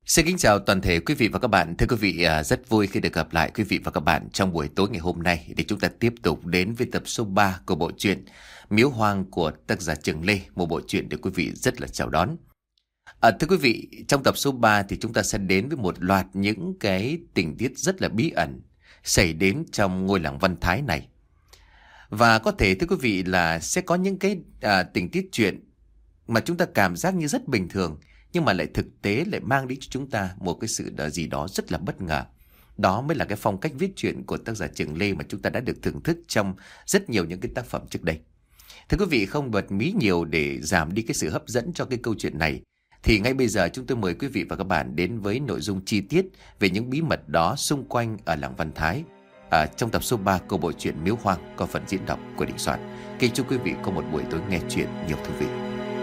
Xin kính chào toàn thể quý vị và các bạn. Thưa quý vị, rất vui khi được gặp lại quý vị và các bạn trong buổi tối ngày hôm nay để chúng ta tiếp tục đến với tập số 3 của bộ truyện Miếu Hoang của tác giả Trường Lê, một bộ truyện được quý vị rất là chào đón. Thưa quý vị, trong tập số 3 thì chúng ta sẽ đến với một loạt những cái tình tiết rất là bí ẩn xảy đến trong ngôi làng Văn Thái này. Và có thể thưa quý vị là sẽ có những cái tình tiết chuyện mà chúng ta cảm giác như rất bình thường, nhưng mà lại thực tế lại mang đến cho chúng ta một cái sự gì đó rất là bất ngờ. Đó mới là cái phong cách viết truyện của tác giả Trường Lê mà chúng ta đã được thưởng thức trong rất nhiều những cái tác phẩm trước đây. Thưa quý vị, không bật mí nhiều để giảm đi cái sự hấp dẫn cho cái câu chuyện này, thì ngay bây giờ chúng tôi mời quý vị và các bạn đến với nội dung chi tiết về những bí mật đó xung quanh ở làng Văn Thái. Trong tập số 3 của bộ truyện Miếu Hoang có phần diễn đọc của Đình Soạn. Kính chúc quý vị có một buổi tối nghe chuyện nhiều thú vị.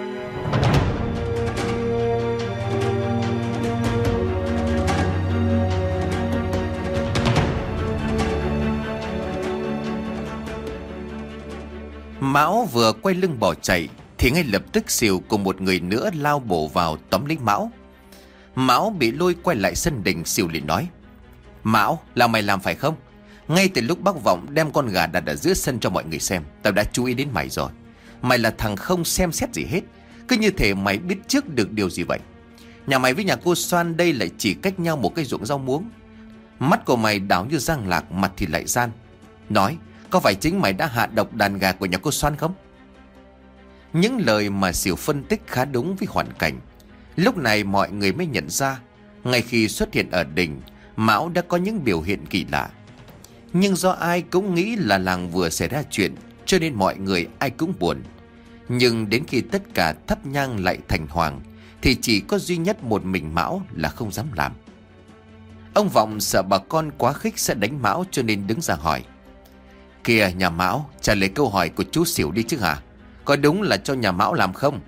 Mão vừa quay lưng bỏ chạy thì ngay lập tức Sìu cùng một người nữa lao bổ vào tóm lấy Mão. Mão bị lôi quay lại sân đình. Sìu liền nói: "Mão, là mày làm phải không? Ngay từ lúc bác Vọng đem con gà đặt ở giữa sân cho mọi người xem, tao đã chú ý đến mày rồi. Mày là thằng không xem xét gì hết, cứ như thể mày biết trước được điều gì vậy. Nhà mày với nhà cô Soan đây lại chỉ cách nhau một cái ruộng rau muống. Mắt của mày đảo như răng lạc, mặt thì lại gian. Nói, có phải chính mày đã hạ độc đàn gà của nhà cô Soan không?" Những lời mà Sìu phân tích khá đúng với hoàn cảnh. Lúc này mọi người mới nhận ra, ngay khi xuất hiện ở đình, Mão đã có những biểu hiện kỳ lạ. Nhưng do ai cũng nghĩ là làng vừa xảy ra chuyện, cho nên mọi người ai cũng buồn. Nhưng đến khi tất cả thắp nhang lại thành hoàng, thì chỉ có duy nhất một mình Mão là không dám làm. Ông Vọng sợ bà con quá khích sẽ đánh Mão, cho nên đứng ra hỏi: "Kìa nhà Mão, trả lời câu hỏi của chú Sìu đi chứ hả? Có đúng là cho nhà Mão làm không?"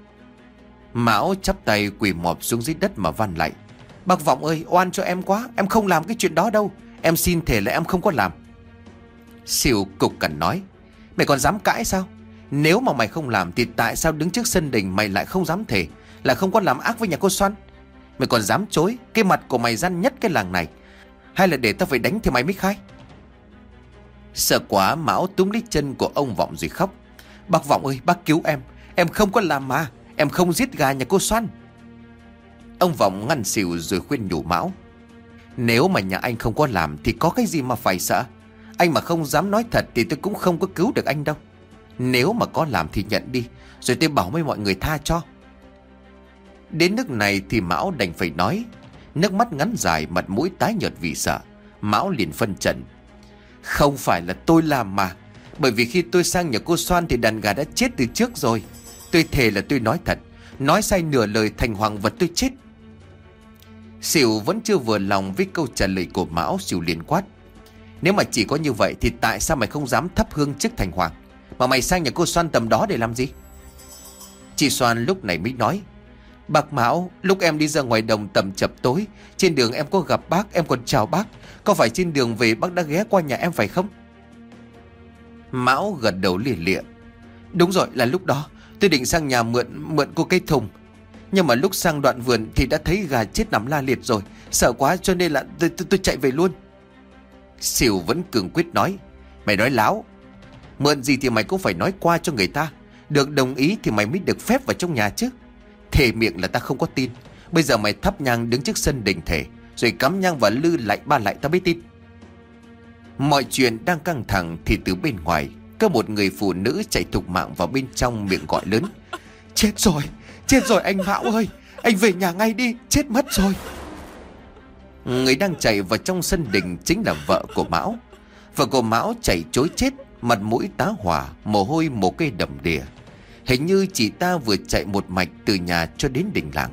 Mão chắp tay quỳ mọp xuống dưới đất mà van lại: "Bác Vọng ơi, oan cho em quá, em không làm cái chuyện đó đâu. Em xin thề là em không có làm." Sìu cục cằn nói: "Mày còn dám cãi sao? Nếu mà mày không làm thì tại sao đứng trước sân đình mày lại không dám thề là không có làm ác với nhà cô Soan? Mày còn dám chối, cái mặt của mày răn nhất cái làng này. Hay là để tao phải đánh thì mày mới khai?" Sợ quá, Mão túm lấy chân của ông Vọng rồi khóc: "Bác Vọng ơi, bác cứu em không có làm mà, em không giết gà nhà cô Soan." Ông Vọng ngăn Sìu rồi khuyên nhủ Mão: "Nếu mà nhà anh không có làm thì có cái gì mà phải sợ. Anh mà không dám nói thật thì tôi cũng không có cứu được anh đâu. Nếu mà có làm thì nhận đi, rồi tôi bảo với mọi người tha cho." Đến nước này thì Mão đành phải nói. Nước mắt ngắn dài, mặt mũi tái nhợt vì sợ, Mão liền phân trần: "Không phải là tôi làm mà. Bởi vì khi tôi sang nhà cô Soan thì đàn gà đã chết từ trước rồi. Tôi thề là tôi nói thật. Nói sai nửa lời thành hoàng vật tôi chết." Sìu vẫn chưa vừa lòng với câu trả lời của Mão. Sìu liền quát: "Nếu mà chỉ có như vậy thì tại sao mày không dám thắp hương trước thành hoàng, mà mày sang nhà cô Soan tầm đó để làm gì?" Chị Soan lúc này mới nói: "Bác Mão, lúc em đi ra ngoài đồng tầm chập tối, trên đường em có gặp bác, em còn chào bác. Có phải trên đường về bác đã ghé qua nhà em phải không?" Mão gật đầu lìa lịa: "Đúng rồi, là lúc đó tôi định sang nhà mượn cô cây thùng. Nhưng mà lúc sang đoạn vườn thì đã thấy gà chết nằm la liệt rồi. Sợ quá cho nên là tôi chạy về luôn." Sìu vẫn cường quyết nói: "Mày nói láo. Mượn gì thì mày cũng phải nói qua cho người ta. Được đồng ý thì mày mới được phép vào trong nhà chứ. Thề miệng là ta không có tin. Bây giờ mày thắp nhang đứng trước sân đình thề, rồi cắm nhang và lư lại ba lại ta mới tin." Mọi chuyện đang căng thẳng thì từ bên ngoài có một người phụ nữ chạy thục mạng vào bên trong, miệng gọi lớn: Chết rồi anh Mão ơi, anh về nhà ngay đi, chết mất rồi." Người đang chạy vào trong sân đình chính là vợ của Mão. Vợ của Mão chạy trối chết, mặt mũi tá hỏa, mồ hôi một cây đầm đìa. Hình như chị ta vừa chạy một mạch từ nhà cho đến đình làng.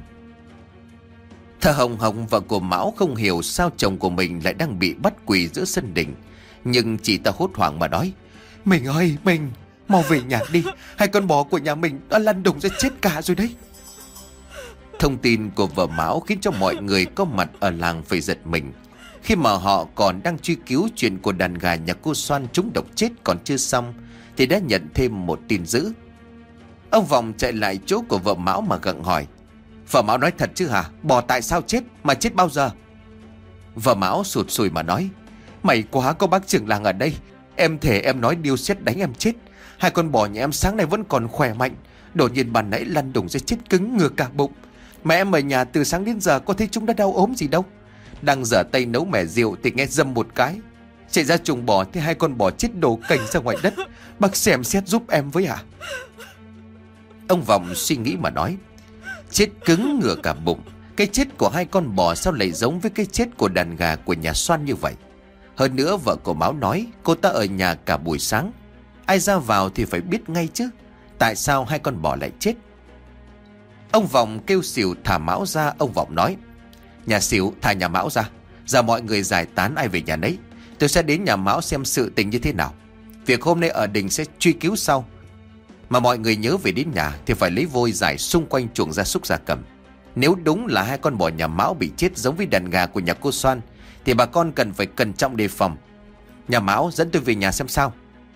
Thở hồng hồng, vợ của Mão không hiểu sao chồng của mình lại đang bị bắt quỳ giữa sân đình. Nhưng chị ta hốt hoảng mà nói: "Mình ơi, mình mau về nhà đi, hai con bò của nhà mình đã lăn đùng ra chết cả rồi đấy." Thông tin của vợ Mão khiến cho mọi người có mặt ở làng phải giật mình, khi mà họ còn đang truy cứu chuyện của đàn gà nhà cô Soan trúng độc chết còn chưa xong thì đã nhận thêm một tin dữ. Ông Vọng chạy lại chỗ của vợ Mão mà gặng hỏi: Vợ Mão nói thật chứ hả? Bò tại sao chết, mà chết bao giờ? Vợ Mão sụt sùi mà nói: May quá có bác trưởng làng ở đây. Em thề em nói điêu sét đánh em chết. Hai con bò nhà em sáng nay vẫn còn khỏe mạnh, đột nhiên ban nãy lăn đùng ra chết cứng ngừa cả bụng. Mà em ở nhà từ sáng đến giờ có thấy chúng đã đau ốm gì đâu. Đang dở tay nấu mẻ rượu thì nghe dâm một cái, chạy ra chuồng bò thì hai con bò chết đổ cành ra ngoài đất. Bác xem xét giúp em với ạ. Ông Vọng suy nghĩ mà nói: Chết cứng ngửa cả bụng, cái chết của hai con bò sao lại giống với cái chết của đàn gà của nhà Xoan như vậy? Hơn nữa vợ của Mão nói cô ta ở nhà cả buổi sáng, ai ra vào thì phải biết ngay chứ. Tại sao hai con bò lại chết? Ông Vọng kêu Sỉu thả Mão ra. Ông Vọng nói: Nhà Sỉu thả nhà Mão ra, giờ mọi người giải tán ai về nhà nấy. Tôi sẽ đến nhà Mão xem sự tình như thế nào. Việc hôm nay ở đình sẽ truy cứu sau. Mà mọi người nhớ về đến nhà thì phải lấy vôi rải xung quanh chuồng gia súc gia cầm. Nếu đúng là hai con bò nhà Mão bị chết giống với đàn gà của nhà cô Xoan thì bà con cần phải cẩn trọng đề phòng. Nhà Mão dẫn tôi về nhà xem sao.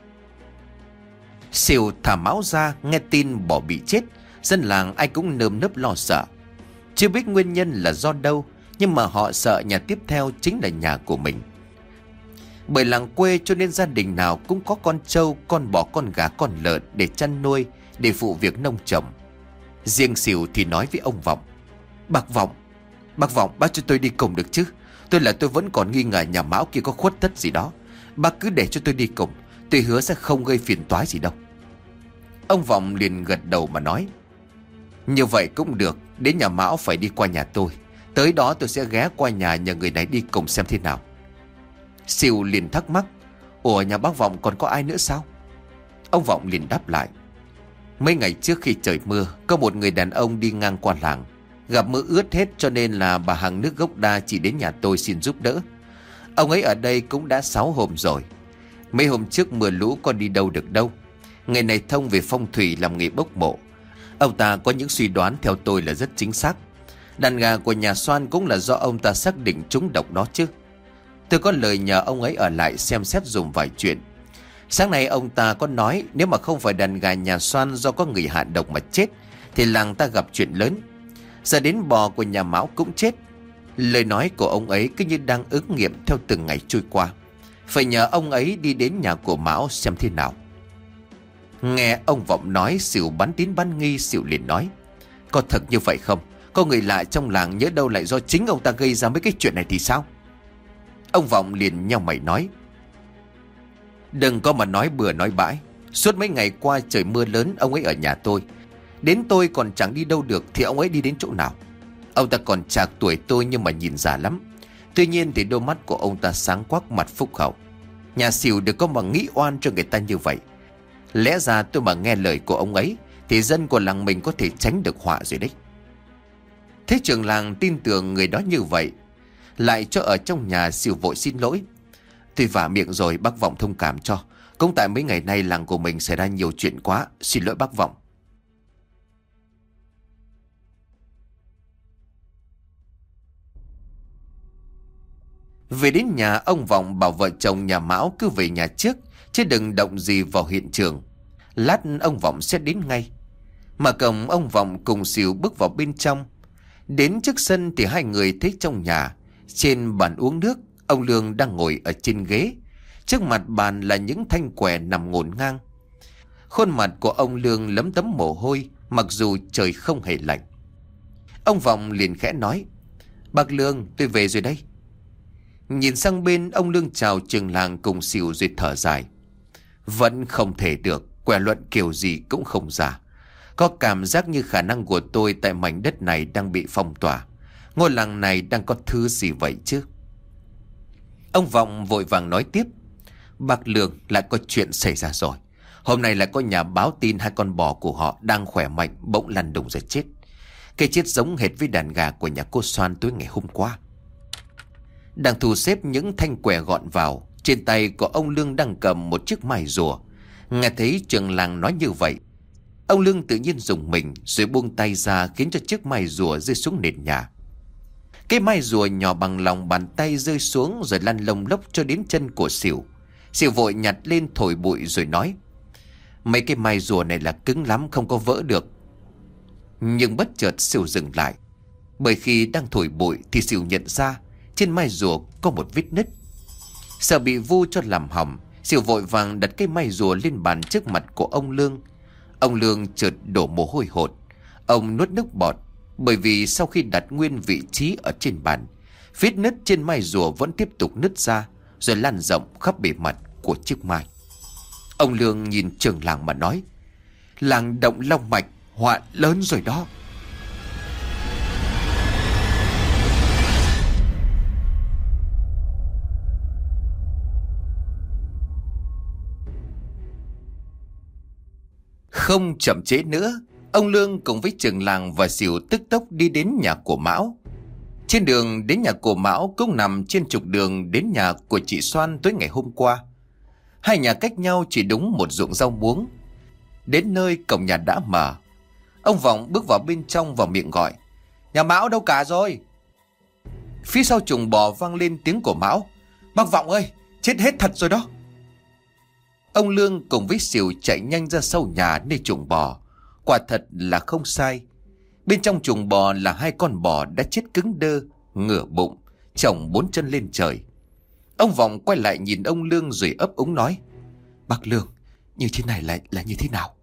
Sỉu thả Mão ra. Nghe tin bò bị chết, dân làng ai cũng nơm nớp lo sợ. Chưa biết nguyên nhân là do đâu, nhưng mà họ sợ nhà tiếp theo chính là nhà của mình. Bởi làng quê cho nên gia đình nào cũng có con trâu, con bò, con gà, con lợn để chăn nuôi, để phụ việc nông trồng. Riêng Sỉu thì nói với ông Vọng: Bác Vọng, bác cho tôi đi cùng được chứ? Tôi vẫn còn nghi ngờ nhà Mão kia có khuất tất gì đó. Bác cứ để cho tôi đi cùng, tôi hứa sẽ không gây phiền toái gì đâu. Ông Vọng liền gật đầu mà nói: Như vậy cũng được, đến nhà Mão phải đi qua nhà tôi. Tới đó tôi sẽ ghé qua nhà nhờ người này đi cùng xem thế nào. Sỉu liền thắc mắc: Ủa nhà bác Vọng còn có ai nữa sao? Ông Vọng liền đáp lại: Mấy ngày trước khi trời mưa, có một người đàn ông đi ngang qua làng, gặp mưa ướt hết cho nên là bà hàng nước gốc đa chỉ đến nhà tôi xin giúp đỡ. Ông ấy ở đây cũng đã 6 hôm rồi. Mấy hôm trước mưa lũ con đi đâu được đâu. Người này thông về phong thủy, làm nghề bốc mộ. Ông ta có những suy đoán theo tôi là rất chính xác. Đàn gà của nhà Xoan cũng là do ông ta xác định trúng độc đó chứ. Tôi có lời nhờ ông ấy ở lại xem xét dùm vài chuyện. Sáng nay ông ta có nói nếu mà không phải đàn gà nhà Xoan do có người hạ độc mà chết thì làng ta gặp chuyện lớn. Giờ đến bò của nhà Mão cũng chết. Lời nói của ông ấy cứ như đang ứng nghiệm theo từng ngày trôi qua. Phải nhờ ông ấy đi đến nhà của Mão xem thế nào. Nghe ông Vọng nói, Sỉu bán tín bán nghi. Sỉu liền nói: Có thật như vậy không? Có người lạ trong làng, nhớ đâu lại do chính ông ta gây ra mấy cái chuyện này thì sao? Ông Vọng liền nhau mày nói: Đừng có mà nói bừa nói bãi. Suốt mấy ngày qua trời mưa lớn, ông ấy ở nhà tôi. Đến tôi còn chẳng đi đâu được thì ông ấy đi đến chỗ nào? Ông ta còn chạc tuổi tôi nhưng mà nhìn già lắm. Tuy nhiên thì đôi mắt của ông ta sáng quắc, mặt phúc hậu. Nhà Sỉu đừng có mà nghĩ oan cho người ta như vậy. Lẽ ra tôi mà nghe lời của ông ấy thì dân của làng mình có thể tránh được họa rồi đấy. Thế trưởng làng tin tưởng người đó như vậy, lại cho ở trong nhà. Sỉu vội xin lỗi: Tôi vả miệng rồi, bác Vọng thông cảm cho. Cũng tại mấy ngày nay làng của mình xảy ra nhiều chuyện quá, xin lỗi bác Vọng. Về đến nhà, ông Vọng bảo vợ chồng nhà Mão cứ về nhà trước, chứ đừng động gì vào hiện trường. Lát ông Vọng sẽ đến ngay. Mà cổng, ông Vọng cùng Sỉu bước vào bên trong. Đến trước sân thì hai người thấy trong nhà, trên bàn uống nước, ông Lương đang ngồi ở trên ghế. Trước mặt bàn là những thanh quẻ nằm ngổn ngang. Khuôn mặt của ông Lương lấm tấm mồ hôi, mặc dù trời không hề lạnh. Ông Vọng liền khẽ nói: Bác Lương, tôi về rồi đây. Nhìn sang bên, ông Lương chào trường làng cùng Sỉu rồi thở dài: Vẫn không thể được, quẻ luận kiểu gì cũng không ra. Có cảm giác như khả năng của tôi tại mảnh đất này đang bị phong tỏa. Ngôi làng này đang có thứ gì vậy chứ? Ông Vọng vội vàng nói tiếp: Bác Lương, lại có chuyện xảy ra rồi. Hôm nay lại có nhà báo tin hai con bò của họ đang khỏe mạnh bỗng lăn đùng ra chết. Cái chết giống hệt với đàn gà của nhà cô Xoan tối ngày hôm qua. Đang thu xếp những thanh quẻ gọn vào, trên tay của ông Lương đang cầm một chiếc mai rùa. Nghe thấy trưởng làng nói như vậy, ông Lương tự nhiên rùng mình rồi buông tay ra, khiến cho chiếc mai rùa rơi xuống nền nhà. Cái mai rùa nhỏ bằng lòng bàn tay rơi xuống rồi lăn lông lốc cho đến chân của Sỉu. Sỉu vội nhặt lên thổi bụi rồi nói: Mấy cái mai rùa này là cứng lắm, không có vỡ được. Nhưng bất chợt Sỉu dừng lại. Bởi khi đang thổi bụi thì Sỉu nhận ra trên mai rùa có một vết nứt. Sợ bị vu cho làm hỏng, Sỉu vội vàng đặt cái mai rùa lên bàn trước mặt của ông Lương. Ông Lương chợt đổ mồ hôi hột. Ông nuốt nước bọt, bởi vì sau khi đặt nguyên vị trí ở trên bàn, vết nứt trên mai rùa vẫn tiếp tục nứt ra, rồi lan rộng khắp bề mặt của chiếc mai. Ông Lương nhìn trưởng làng mà nói: "Làng động long mạch, họa lớn rồi đó." Không chậm trễ nữa, ông Lương cùng với trưởng làng và Sỉu tức tốc đi đến nhà của Mão. Trên đường đến nhà của Mão cũng nằm trên trục đường đến nhà của chị Xoan tối ngày hôm qua. Hai nhà cách nhau chỉ đúng một ruộng rau muống. Đến nơi cổng nhà đã mở. Ông Vọng bước vào bên trong và miệng gọi: "Nhà Mão đâu cả rồi?" Phía sau chuồng bò vang lên tiếng của Mão: "Bác Vọng ơi, chết hết thật rồi đó." Ông Lương cùng với Sỉu chạy nhanh ra sau nhà nơi chuồng bò. Quả thật là không sai. Bên trong chuồng bò là hai con bò đã chết cứng đơ, ngửa bụng, chồng bốn chân lên trời. Ông Vọng quay lại nhìn ông Lương rồi ấp úng nói: "Bác Lương, như thế này là như thế nào?"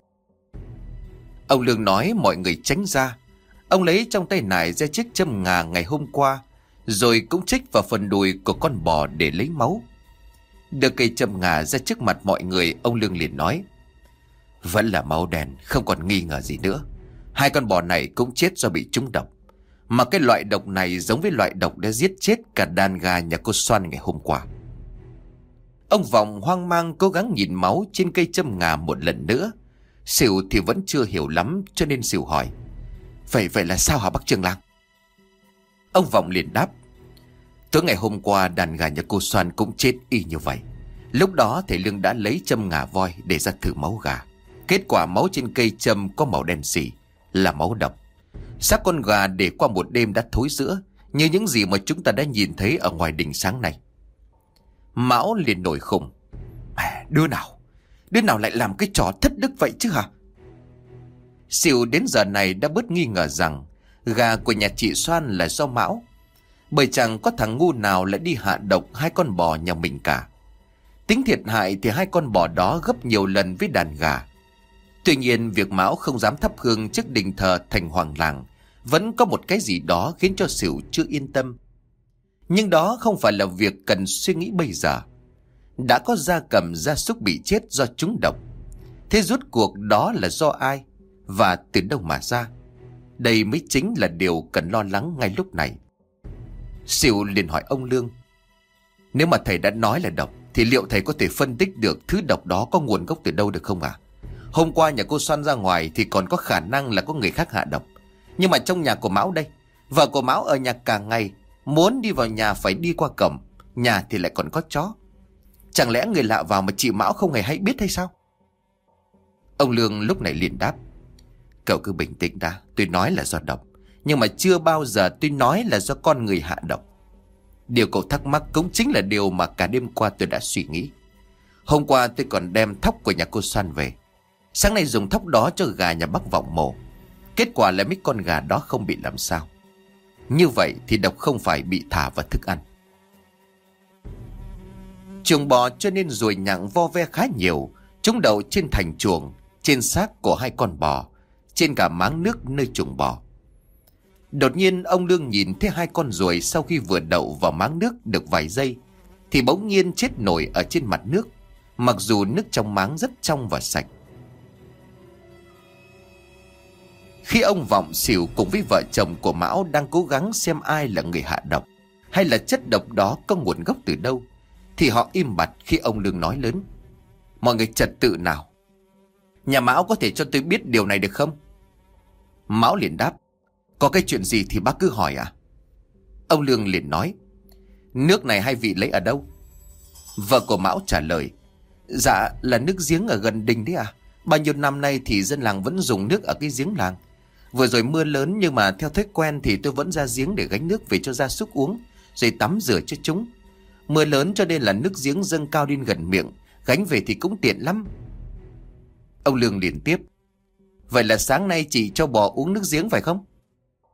Ông Lương nói mọi người tránh ra. Ông lấy trong tay nải ra chiếc châm ngà ngày hôm qua, rồi cũng chích vào phần đùi của con bò để lấy máu. Đưa cây châm ngà ra trước mặt mọi người, ông Lương liền nói: "Vẫn là máu đen, không còn nghi ngờ gì nữa. Hai con bò này cũng chết do bị trúng độc. Mà cái loại độc này giống với loại độc đã giết chết cả đàn gà nhà cô Xoan ngày hôm qua." Ông Vọng hoang mang cố gắng nhìn máu trên cây châm ngà một lần nữa. Sỉu thì vẫn chưa hiểu lắm, cho nên Sỉu hỏi: Vậy là sao hả bác trưởng làng?" Ông Vọng liền đáp: "Tối ngày hôm qua đàn gà nhà cô Xoan cũng chết y như vậy. Lúc đó thầy Lương đã lấy châm ngà voi để ra thử máu gà. Kết quả máu trên cây châm có màu đen xỉ, là máu độc. Xác con gà để qua một đêm đã thối rữa, như những gì mà chúng ta đã nhìn thấy ở ngoài đình sáng nay." Mão liền nổi khùng: Đứa nào lại làm cái trò thất đức vậy chứ hả?" Sỉu đến giờ này đã bớt nghi ngờ rằng gà của nhà chị Xoan là do Mão, bởi chẳng có thằng ngu nào lại đi hạ độc hai con bò nhà mình cả. Tính thiệt hại thì hai con bò đó gấp nhiều lần với đàn gà. Tuy nhiên việc Mão không dám thắp hương trước đình thờ thành hoàng làng vẫn có một cái gì đó khiến cho Sỉu chưa yên tâm. Nhưng đó không phải là việc cần suy nghĩ bây giờ. Đã có gia cầm gia súc bị chết do trúng độc. Thế rốt cuộc đó là do ai và từ đâu mà ra? Đây mới chính là điều cần lo lắng ngay lúc này. Sỉu liền hỏi ông Lương: "Nếu mà thầy đã nói là độc thì liệu thầy có thể phân tích được thứ độc đó có nguồn gốc từ đâu được không ạ? Hôm qua nhà cô Xoan ra ngoài thì còn có khả năng là có người khác hạ độc. Nhưng mà trong nhà của Mão đây, vợ của Mão ở nhà cả ngày, muốn đi vào nhà phải đi qua cổng, nhà thì lại còn có chó. Chẳng lẽ người lạ vào mà chị Mão không hề hay biết hay sao?" Ông Lương lúc này liền đáp: "Cậu cứ bình tĩnh đã, tôi nói là do độc, nhưng mà chưa bao giờ tôi nói là do con người hạ độc. Điều cậu thắc mắc cũng chính là điều mà cả đêm qua tôi đã suy nghĩ. Hôm qua tôi còn đem thóc của nhà cô Xoan về. Sáng nay dùng thóc đó cho gà nhà bác Vọng mổ. Kết quả là mấy con gà đó không bị làm sao. Như vậy thì độc không phải bị thả vào thức ăn." Chuồng bò cho nên ruồi nhặng vo ve khá nhiều, chúng đậu trên thành chuồng, trên xác của hai con bò, trên cả máng nước nơi chuồng bò. Đột nhiên ông Lương nhìn thấy hai con ruồi sau khi vừa đậu vào máng nước được vài giây thì bỗng nhiên chết nổi ở trên mặt nước, mặc dù nước trong máng rất trong và sạch. Khi ông Vọng, Sỉu cùng với vợ chồng của Mão đang cố gắng xem ai là người hạ độc, hay là chất độc đó có nguồn gốc từ đâu, thì họ im bặt khi ông Lương nói lớn: "Mọi người trật tự nào. Nhà Mão có thể cho tôi biết điều này được không?" Mão liền đáp: "Có cái chuyện gì thì bác cứ hỏi ạ." Ông Lương liền nói: "Nước này hai vị lấy ở đâu?" Vợ của Mão trả lời: "Dạ là nước giếng ở gần đình đấy à. Bao nhiêu năm nay thì dân làng vẫn dùng nước ở cái giếng làng. Vừa rồi mưa lớn nhưng mà theo thói quen thì tôi vẫn ra giếng để gánh nước về cho gia súc uống, rồi tắm rửa cho chúng. Mưa lớn cho nên là nước giếng dâng cao đến gần miệng, gánh về thì cũng tiện lắm." Ông Lương liền tiếp: "Vậy là sáng nay chị cho bò uống nước giếng phải không?"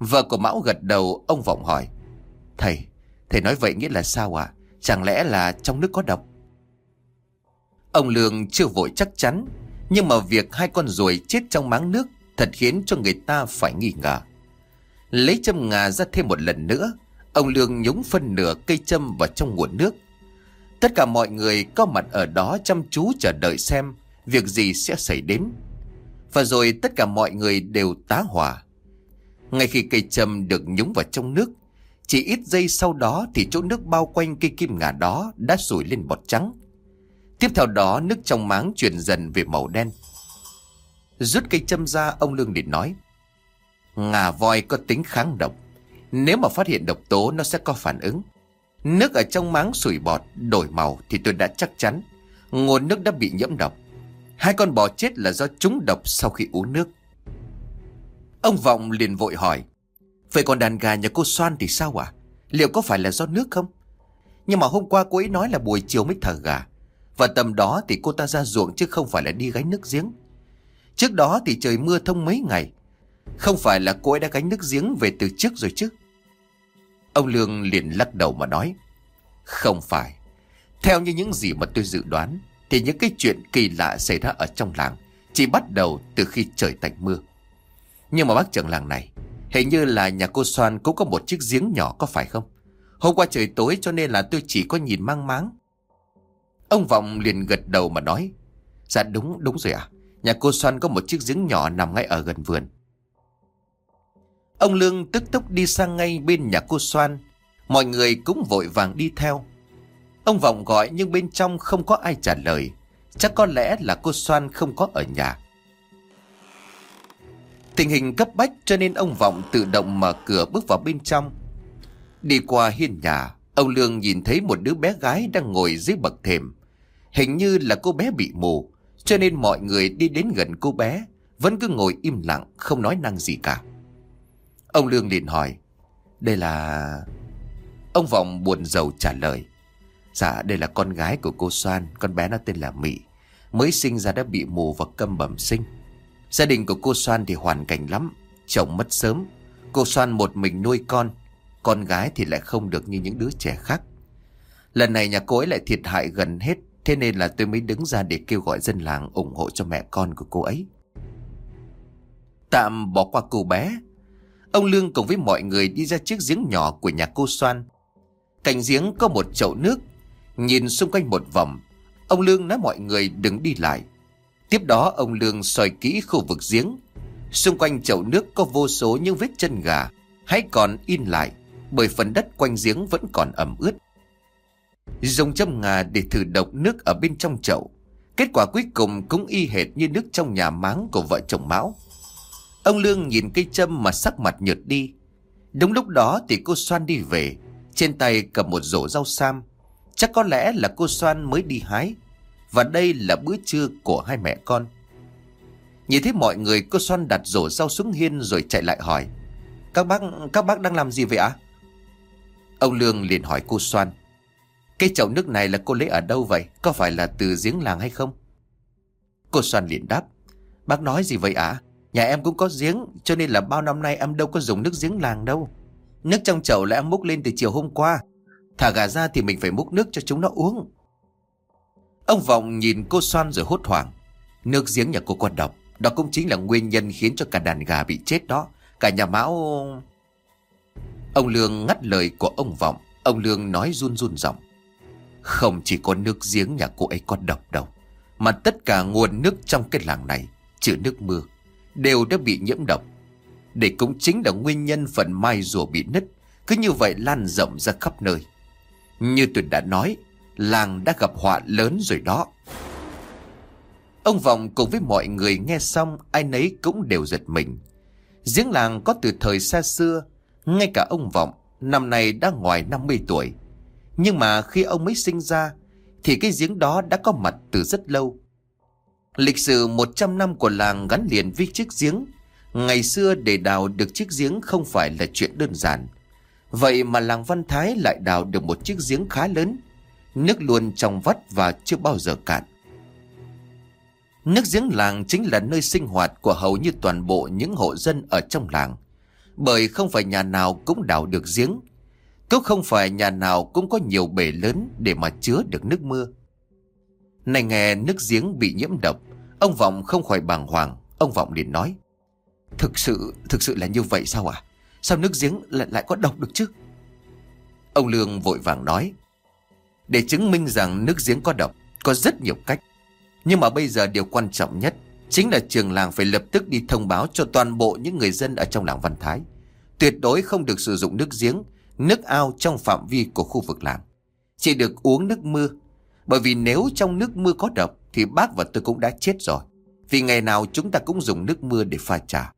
Vợ của Mão gật đầu. Ông Vọng hỏi: Thầy nói vậy nghĩa là sao ạ? Chẳng lẽ là trong nước có độc? Ông Lương chưa vội chắc chắn, nhưng mà việc hai con ruồi chết trong máng nước thật khiến cho người ta phải nghi ngờ. Lấy châm ngà ra thêm một lần nữa, ông Lương nhúng phân nửa cây châm vào trong nguồn nước. Tất cả mọi người có mặt ở đó chăm chú chờ đợi xem việc gì sẽ xảy đến. Và rồi tất cả mọi người đều tá hỏa. Ngay khi cây châm được nhúng vào trong nước, chỉ ít giây sau đó thì chỗ nước bao quanh cây kim ngà đó đã sủi lên bọt trắng. Tiếp theo đó, nước trong máng chuyển dần về màu đen. Rút cây châm ra, ông Lương liền nói: Ngà voi có tính kháng độc. Nếu mà phát hiện độc tố, nó sẽ có phản ứng. Nước ở trong máng sủi bọt đổi màu thì tôi đã chắc chắn nguồn nước đã bị nhiễm độc. Hai con bò chết là do trúng độc sau khi uống nước. Ông Vọng liền vội hỏi: Vậy còn đàn gà nhà cô Xoan thì sao ạ? Liệu có phải là do nước không? Nhưng mà hôm qua cô ấy nói là buổi chiều mới thả gà, và tầm đó thì cô ta ra ruộng chứ không phải là đi gánh nước giếng. Trước đó thì trời mưa thông mấy ngày, không phải là cô ấy đã gánh nước giếng về từ trước rồi chứ? Ông Lương liền lắc đầu mà nói: Không phải. Theo như những gì mà tôi dự đoán thì những cái chuyện kỳ lạ xảy ra ở trong làng chỉ bắt đầu từ khi trời tạnh mưa. Nhưng mà bác trưởng làng này, hình như là nhà cô Xoan cũng có một chiếc giếng nhỏ có phải không? Hôm qua trời tối cho nên là tôi chỉ có nhìn mang máng. Ông Vọng liền gật đầu mà nói: Dạ đúng rồi ạ. Nhà cô Xoan có một chiếc giếng nhỏ nằm ngay ở gần vườn. Ông Lương tức tốc đi sang ngay bên nhà cô Xoan. Mọi người cũng vội vàng đi theo. Ông Vọng gọi nhưng bên trong không có ai trả lời. Chắc có lẽ là cô Xoan không có ở nhà. Tình hình cấp bách cho nên ông Vọng tự động mở cửa bước vào bên trong. Đi qua hiên nhà, ông Lương nhìn thấy một đứa bé gái đang ngồi dưới bậc thềm. Hình như là cô bé bị mù, cho nên mọi người đi đến gần cô bé vẫn cứ ngồi im lặng, không nói năng gì cả. Ông Lương liền hỏi: Đây là... Ông Vọng buồn rầu trả lời: Dạ đây là con gái của cô Xoan. Con bé nó tên là Mị, mới sinh ra đã bị mù và câm bẩm sinh. Gia đình của cô Xoan thì hoàn cảnh lắm. Chồng mất sớm, cô Xoan một mình nuôi con gái thì lại không được như những đứa trẻ khác. Lần này nhà cô ấy lại thiệt hại gần hết, thế nên là tôi mới đứng ra để kêu gọi dân làng ủng hộ cho mẹ con của cô ấy. Tạm bỏ qua cô bé, ông Lương cùng với mọi người đi ra chiếc giếng nhỏ của nhà cô Xoan. Cạnh giếng có một chậu nước. Nhìn xung quanh một vòng, ông Lương nói mọi người đừng đi lại. Tiếp đó ông Lương soi kỹ khu vực giếng. Xung quanh chậu nước có vô số những vết chân gà hãy còn in lại, bởi phần đất quanh giếng vẫn còn ẩm ướt. Dùng châm ngà để thử độc nước ở bên trong chậu. Kết quả cuối cùng cũng y hệt như nước trong nhà máng của vợ chồng Mão. Ông Lương nhìn cây châm mà sắc mặt nhợt đi. Đúng lúc đó thì cô Xoan đi về, trên tay cầm một rổ rau sam. Chắc có lẽ là cô Xoan mới đi hái, và đây là bữa trưa của hai mẹ con. Nhìn thấy mọi người, cô Xoan đặt rổ rau xuống hiên rồi chạy lại hỏi: Các bác đang làm gì vậy ạ? Ông Lương liền hỏi cô Xoan: Cái chậu nước này là cô lấy ở đâu vậy? Có phải là từ giếng làng hay không? Cô Xoan liền đáp: Bác nói gì vậy ạ? Nhà em cũng có giếng, cho nên là bao năm nay em đâu có dùng nước giếng làng đâu. Nước trong chậu là em múc lên từ chiều hôm qua. Thả gà ra thì mình phải múc nước cho chúng nó uống. Ông Vọng nhìn cô Xoan rồi hốt hoảng: Nước giếng nhà cô có độc. Đó cũng chính là nguyên nhân khiến cho cả đàn gà bị chết đó. Cả nhà Mão... Ông Lương ngắt lời của ông Vọng. Ông Lương nói run giọng: Không chỉ có nước giếng nhà cô ấy có độc đâu, mà tất cả nguồn nước trong cái làng này, trừ nước mưa, đều đã bị nhiễm độc. Đây cũng chính là nguyên nhân phần mai rùa bị nứt cứ như vậy lan rộng ra khắp nơi. Như tôi đã nói, làng đã gặp họa lớn rồi đó. Ông Vọng cùng với mọi người nghe xong, ai nấy cũng đều giật mình. Giếng làng có từ thời xa xưa. Ngay cả ông Vọng năm nay đã ngoài 50 tuổi, nhưng mà khi ông mới sinh ra thì cái giếng đó đã có mặt từ rất lâu. Lịch sử 100 năm của làng gắn liền với chiếc giếng. Ngày xưa để đào được chiếc giếng không phải là chuyện đơn giản. Vậy mà làng Văn Thái lại đào được một chiếc giếng khá lớn. Nước luôn trong vắt và chưa bao giờ cạn. Nước giếng làng chính là nơi sinh hoạt của hầu như toàn bộ những hộ dân ở trong làng. Bởi không phải nhà nào cũng đào được giếng, cũng không phải nhà nào cũng có nhiều bể lớn để mà chứa được nước mưa. Này nghe nước giếng bị nhiễm độc, ông Vọng không khỏi bàng hoàng. Ông Vọng liền nói: Thực sự là như vậy sao ạ? Sao nước giếng lại có độc được chứ? Ông Lương vội vàng nói: Để chứng minh rằng nước giếng có độc, có rất nhiều cách. Nhưng mà bây giờ điều quan trọng nhất chính là trường làng phải lập tức đi thông báo cho toàn bộ những người dân ở trong làng Văn Thái. Tuyệt đối không được sử dụng nước giếng, nước ao trong phạm vi của khu vực làng. Chỉ được uống nước mưa. Bởi vì nếu trong nước mưa có độc thì bác và tôi cũng đã chết rồi. Vì ngày nào chúng ta cũng dùng nước mưa để pha trà.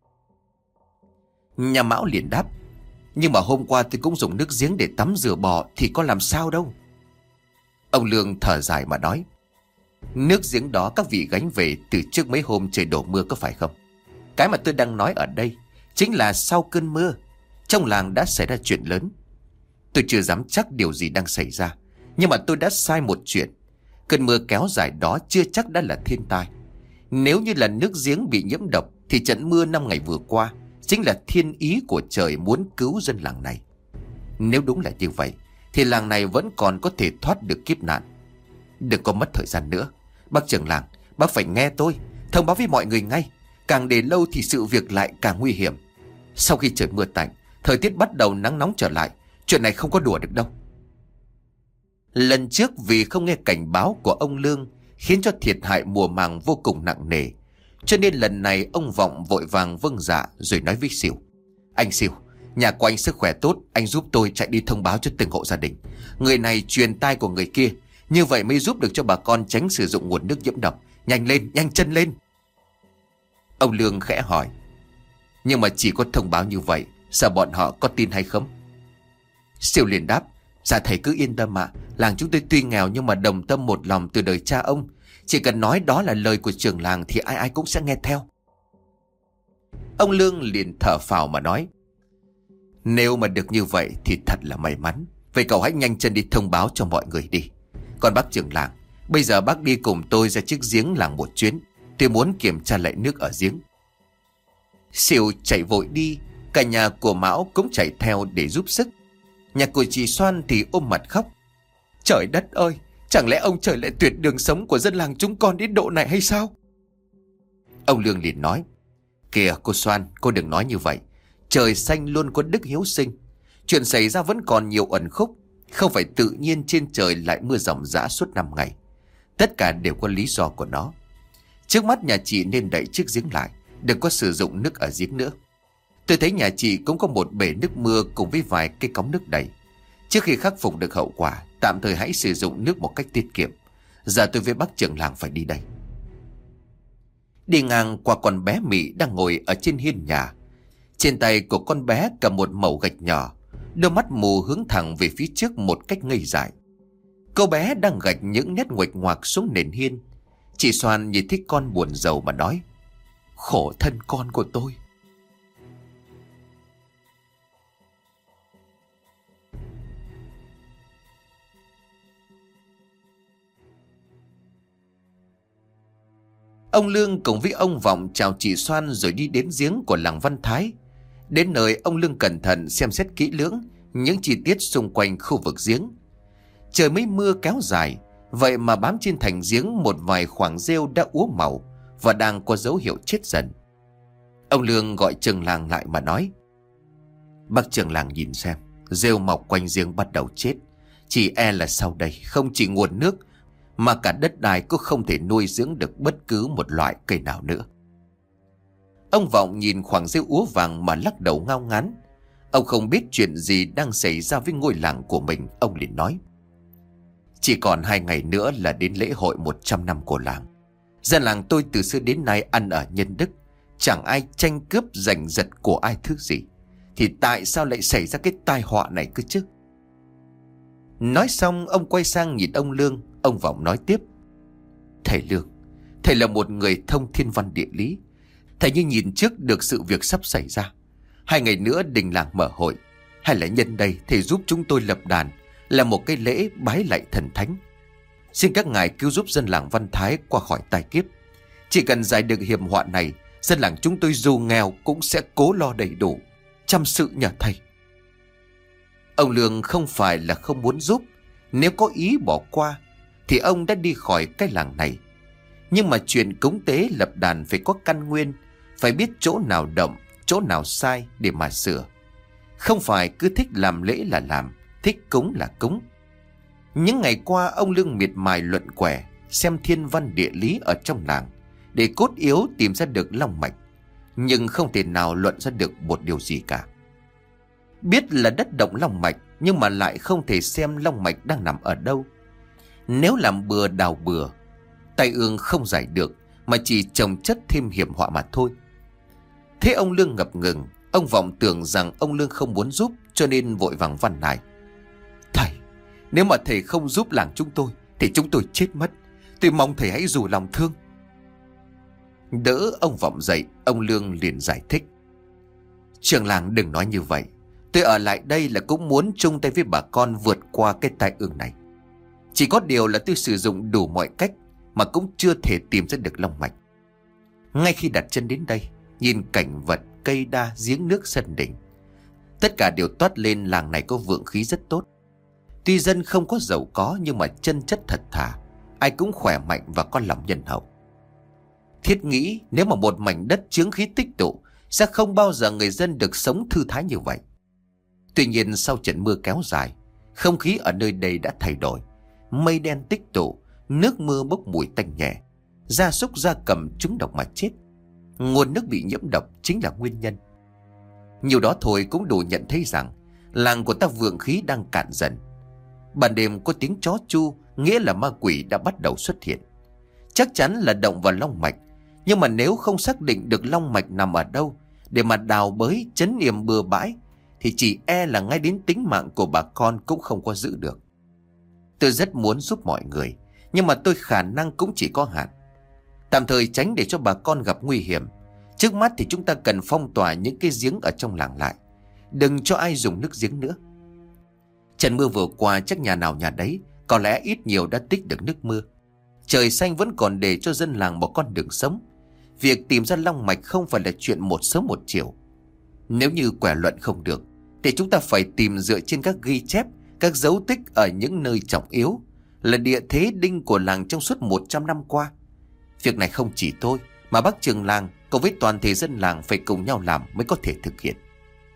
Nhà Mão liền đáp: Nhưng mà hôm qua tôi cũng dùng nước giếng để tắm rửa bò thì có làm sao đâu. Ông Lương thở dài mà nói: Nước giếng đó các vị gánh về từ trước mấy hôm trời đổ mưa có phải không? Cái mà tôi đang nói ở đây chính là sau cơn mưa, trong làng đã xảy ra chuyện lớn. Tôi chưa dám chắc điều gì đang xảy ra, nhưng mà tôi đã sai một chuyện. Cơn mưa kéo dài đó chưa chắc đã là thiên tai. Nếu như là nước giếng bị nhiễm độc thì trận mưa 5 ngày vừa qua chính là thiên ý của trời muốn cứu dân làng này. Nếu đúng là như vậy thì làng này vẫn còn có thể thoát được kiếp nạn. Đừng có mất thời gian nữa. Bác trưởng làng, bác phải nghe tôi, thông báo với mọi người ngay. Càng để lâu thì sự việc lại càng nguy hiểm. Sau khi trời mưa tạnh, thời tiết bắt đầu nắng nóng trở lại, chuyện này không có đùa được đâu. Lần trước vì không nghe cảnh báo của ông Lương khiến cho thiệt hại mùa màng vô cùng nặng nề, cho nên lần này ông Vọng vội vàng vâng dạ rồi nói với Sỉu: Anh Sỉu, nhà của anh sức khỏe tốt, anh giúp tôi chạy đi thông báo cho từng hộ gia đình. Người này truyền tai của người kia, như vậy mới giúp được cho bà con tránh sử dụng nguồn nước nhiễm độc. Nhanh lên, nhanh chân lên. Ông Lương khẽ hỏi: Nhưng mà chỉ có thông báo như vậy, sợ bọn họ có tin hay không? Sỉu liền đáp: Dạ thầy cứ yên tâm ạ. Làng chúng tôi tuy nghèo nhưng mà đồng tâm một lòng từ đời cha ông. Chỉ cần nói đó là lời của trưởng làng thì ai ai cũng sẽ nghe theo. Ông Lương liền thở phào mà nói: Nếu mà được như vậy thì thật là may mắn. Vậy cậu hãy nhanh chân đi thông báo cho mọi người đi. Còn bác trưởng làng, bây giờ bác đi cùng tôi ra chiếc giếng làng một chuyến. Tôi muốn kiểm tra lại nước ở giếng. Sỉu chạy vội đi, cả nhà của Mão cũng chạy theo để giúp sức. Nhà của chị Xoan thì ôm mặt khóc: Trời đất ơi, chẳng lẽ ông trời lại tuyệt đường sống của dân làng chúng con đến độ này hay sao? Ông Lương liền nói: Kìa cô Xoan, cô đừng nói như vậy. Trời xanh luôn có đức hiếu sinh. Chuyện xảy ra vẫn còn nhiều ẩn khúc. Không phải tự nhiên trên trời lại mưa ròng rã suốt 5 ngày. Tất cả đều có lý do của nó. Trước mắt nhà chị nên đậy chiếc giếng lại, đừng có sử dụng nước ở giếng nữa. Tôi thấy nhà chị cũng có một bể nước mưa cùng với vài cái cống nước đầy. Trước khi khắc phục được hậu quả, tạm thời hãy sử dụng nước một cách tiết kiệm. Giờ tôi với bác trưởng làng phải đi đây. Đi ngang qua con bé Mỹ đang ngồi ở trên hiên nhà. Trên tay của con bé cầm một mẩu gạch nhỏ, đôi mắt mù hướng thẳng về phía trước một cách ngây dại. Cô bé đang gạch những nét nguệch ngoạc xuống nền hiên. Chị Xoan nhìn thấy con buồn rầu mà nói: Khổ thân con của tôi. Ông Lương cùng với ông Vọng chào chị Xoan rồi đi đến giếng của làng Văn Thái. Đến nơi, ông Lương cẩn thận xem xét kỹ lưỡng những chi tiết xung quanh khu vực giếng. Trời mấy mưa kéo dài, vậy mà bám trên thành giếng một vài khoảng rêu đã úa màu và đang có dấu hiệu chết dần. Ông Lương gọi trưởng làng lại mà nói: Bác trưởng làng nhìn xem, rêu mọc quanh giếng bắt đầu chết. Chỉ e là sau đây không chỉ nguồn nước mà cả đất đai cũng không thể nuôi dưỡng được bất cứ một loại cây nào nữa. Ông Vọng nhìn khoảng rêu úa vàng mà lắc đầu ngao ngán. Ông không biết chuyện gì đang xảy ra với ngôi làng của mình. Ông liền nói: Chỉ còn 2 ngày nữa là đến lễ hội 100 năm của làng. Dân làng tôi từ xưa đến nay ăn ở nhân đức, chẳng ai tranh cướp giành giật của ai thứ gì. Thì tại sao lại xảy ra cái tai họa này cơ chứ? Nói xong ông quay sang nhìn ông Lương. Ông Vọng nói tiếp: Thầy Lương, thầy là một người thông thiên văn địa lý. Thầy như nhìn trước được sự việc sắp xảy ra. 2 ngày nữa đình làng mở hội. Hay là nhân đây thầy giúp chúng tôi lập đàn, là một cái lễ bái lạy thần thánh. Xin các ngài cứu giúp dân làng Văn Thái qua khỏi tai kiếp. Chỉ cần giải được hiểm họa này, dân làng chúng tôi dù nghèo cũng sẽ cố lo đầy đủ. Chăm sự nhờ thầy. Ông Lương không phải là không muốn giúp. Nếu có ý bỏ qua thì ông đã đi khỏi cái làng này. Nhưng mà chuyện cúng tế lập đàn phải có căn nguyên, phải biết chỗ nào động, chỗ nào sai để mà sửa. Không phải cứ thích làm lễ là làm, thích cúng là cúng. Những ngày qua ông Lương miệt mài luận quẻ, xem thiên văn địa lý ở trong làng để cốt yếu tìm ra được long mạch, nhưng không thể nào luận ra được một điều gì cả. Biết là đất động long mạch, nhưng mà lại không thể xem long mạch đang nằm ở đâu. Nếu làm bừa đào bừa, tai ương không giải được, mà chỉ chồng chất thêm hiểm họa mà thôi. Thế ông Lương ngập ngừng. Ông Vọng tưởng rằng ông Lương không muốn giúp, cho nên vội vàng van nài: Thầy, nếu mà thầy không giúp làng chúng tôi thì chúng tôi chết mất. Tôi mong thầy hãy rủ lòng thương. Đỡ ông Vọng dậy, ông Lương liền giải thích: Trưởng làng đừng nói như vậy. Tôi ở lại đây là cũng muốn chung tay với bà con vượt qua cái tai ương này. Chỉ có điều là tôi sử dụng đủ mọi cách mà cũng chưa thể tìm ra được long mạch. Ngay khi đặt chân đến đây, nhìn cảnh vật, cây đa, giếng nước, sân đình, tất cả đều toát lên làng này có vượng khí rất tốt. Tuy dân không có giàu có, nhưng mà chân chất thật thà, ai cũng khỏe mạnh và có lòng nhân hậu. Thiết nghĩ nếu mà một mảnh đất chướng khí tích tụ, sẽ không bao giờ người dân được sống thư thái như vậy. Tuy nhiên sau trận mưa kéo dài, không khí ở nơi đây đã thay đổi. Mây đen tích tụ, nước mưa bốc mùi tanh nhẹ, gia súc gia cầm trúng độc mà chết. Nguồn nước bị nhiễm độc chính là nguyên nhân. Nhiều đó thôi cũng đủ nhận thấy rằng làng của ta vượng khí đang cạn dần. Ban đêm có tiếng chó chu, nghĩa là ma quỷ đã bắt đầu xuất hiện. Chắc chắn là động vào long mạch, nhưng mà nếu không xác định được long mạch nằm ở đâu để mà đào bới trấn yểm bừa bãi, thì chỉ e là ngay đến tính mạng của bà con cũng không có giữ được. Tôi rất muốn giúp mọi người, nhưng mà tôi khả năng cũng chỉ có hạn. Tạm thời tránh để cho bà con gặp nguy hiểm. Trước mắt thì chúng ta cần phong tỏa những cái giếng ở trong làng lại, đừng cho ai dùng nước giếng nữa. Trận mưa vừa qua chắc nhà nào nhà đấy có lẽ ít nhiều đã tích được nước mưa. Trời xanh vẫn còn để cho dân làng một con đường sống. Việc tìm ra long mạch không phải là chuyện một sớm một chiều. Nếu như quẻ luận không được thì chúng ta phải tìm dựa trên các ghi chép, các dấu tích ở những nơi trọng yếu, là địa thế đinh của làng trong suốt 100 năm qua. Việc này không chỉ tôi mà bác trưởng làng cùng với toàn thể dân làng phải cùng nhau làm mới có thể thực hiện.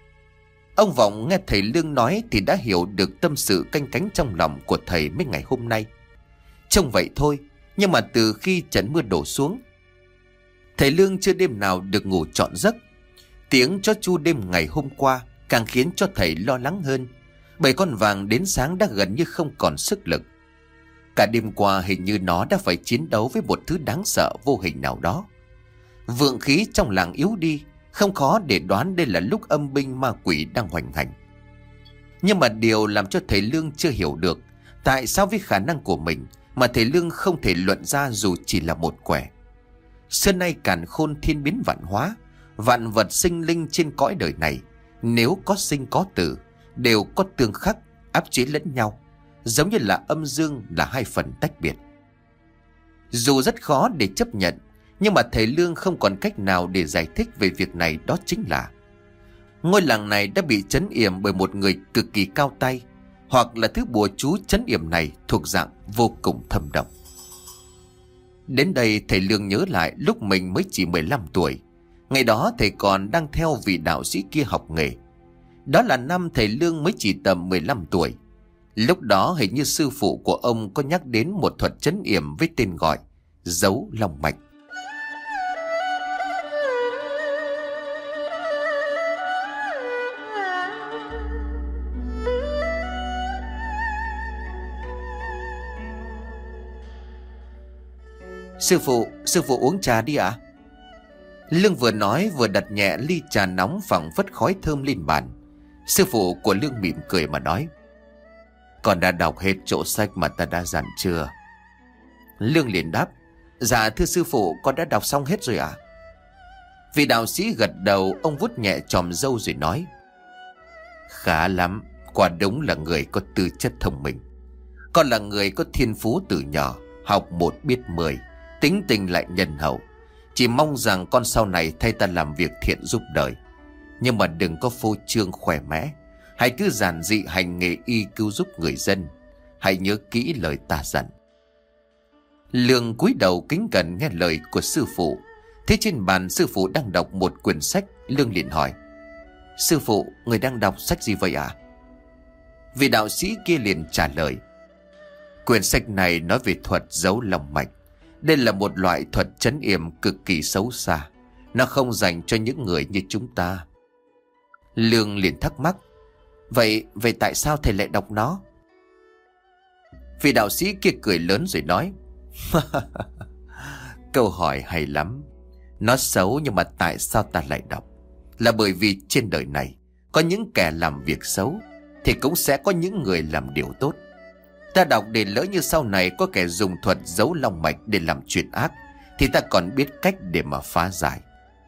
Ông Vọng nghe thầy Lương nói thì đã hiểu được tâm sự canh cánh trong lòng của thầy mấy ngày hôm nay. Trông vậy thôi, nhưng mà từ khi trận mưa đổ xuống, thầy Lương chưa đêm nào được ngủ trọn giấc. Tiếng chó chu đêm ngày hôm qua càng khiến cho thầy lo lắng hơn, bởi con vàng đến sáng đã gần như không còn sức lực. Cả đêm qua hình như nó đã phải chiến đấu với một thứ đáng sợ vô hình nào đó. Vượng khí trong làng yếu đi, không khó để đoán đây là lúc âm binh ma quỷ đang hoành hành. Nhưng mà điều làm cho thầy Lương chưa hiểu được, tại sao với khả năng của mình mà thầy Lương không thể luận ra dù chỉ là một quẻ. Xưa nay càn khôn thiên biến vạn hóa, vạn vật sinh linh trên cõi đời này, nếu có sinh có tử, đều có tương khắc, áp chế lẫn nhau, giống như là âm dương là hai phần tách biệt. Dù rất khó để chấp nhận, nhưng mà thầy Lương không còn cách nào để giải thích về việc này. Đó chính là ngôi làng này đã bị trấn yểm bởi một người cực kỳ cao tay, hoặc là thứ bùa chú trấn yểm này thuộc dạng vô cùng thâm độc. Đến đây thầy Lương nhớ lại lúc mình mới chỉ 15 tuổi. Ngày đó thầy còn đang theo vị đạo sĩ kia học nghề. Đó là năm thầy Lương mới chỉ tầm 15 tuổi. Lúc đó hình như sư phụ của ông có nhắc đến một thuật trấn yểm với tên gọi dấu long mạch. Sư phụ uống trà đi ạ. Lương vừa nói vừa đặt nhẹ ly trà nóng phảng phất khói thơm lên bàn. Sư phụ của Lương mỉm cười mà nói: Con đã đọc hết chỗ sách mà ta đã dặn chưa? Lương liền đáp: Dạ thưa sư phụ, con đã đọc xong hết rồi ạ. Vị đạo sĩ gật đầu, ông vuốt nhẹ chòm râu rồi nói: Khá lắm, quả đúng là người có tư chất thông minh. Con là người có thiên phú từ nhỏ, học một biết 10, tính tình lại nhân hậu. Chỉ mong rằng con sau này thay ta làm việc thiện giúp đời. Nhưng mà đừng có phô trương khỏe mẽ. Hãy cứ giản dị hành nghề y cứu giúp người dân. Hãy nhớ kỹ lời ta dặn. Lương cúi đầu kính cẩn nghe lời của sư phụ. Thế trên bàn sư phụ đang đọc một quyển sách. Lương liền hỏi: sư phụ, người đang đọc sách gì vậy ạ? Vị đạo sĩ kia liền trả lời: quyển sách này nói về thuật giấu lòng mạch. Đây là một loại thuật trấn yểm cực kỳ xấu xa. Nó không dành cho những người như chúng ta. Lương liền thắc mắc: Vậy tại sao thầy lại đọc nó? Vị đạo sĩ kia cười lớn rồi nói: câu hỏi hay lắm. Nó xấu nhưng mà tại sao ta lại đọc? Là bởi vì trên đời này có những kẻ làm việc xấu thì cũng sẽ có những người làm điều tốt. Ta đọc để lỡ như sau này có kẻ dùng thuật giấu long mạch để làm chuyện ác thì ta còn biết cách để mà phá giải.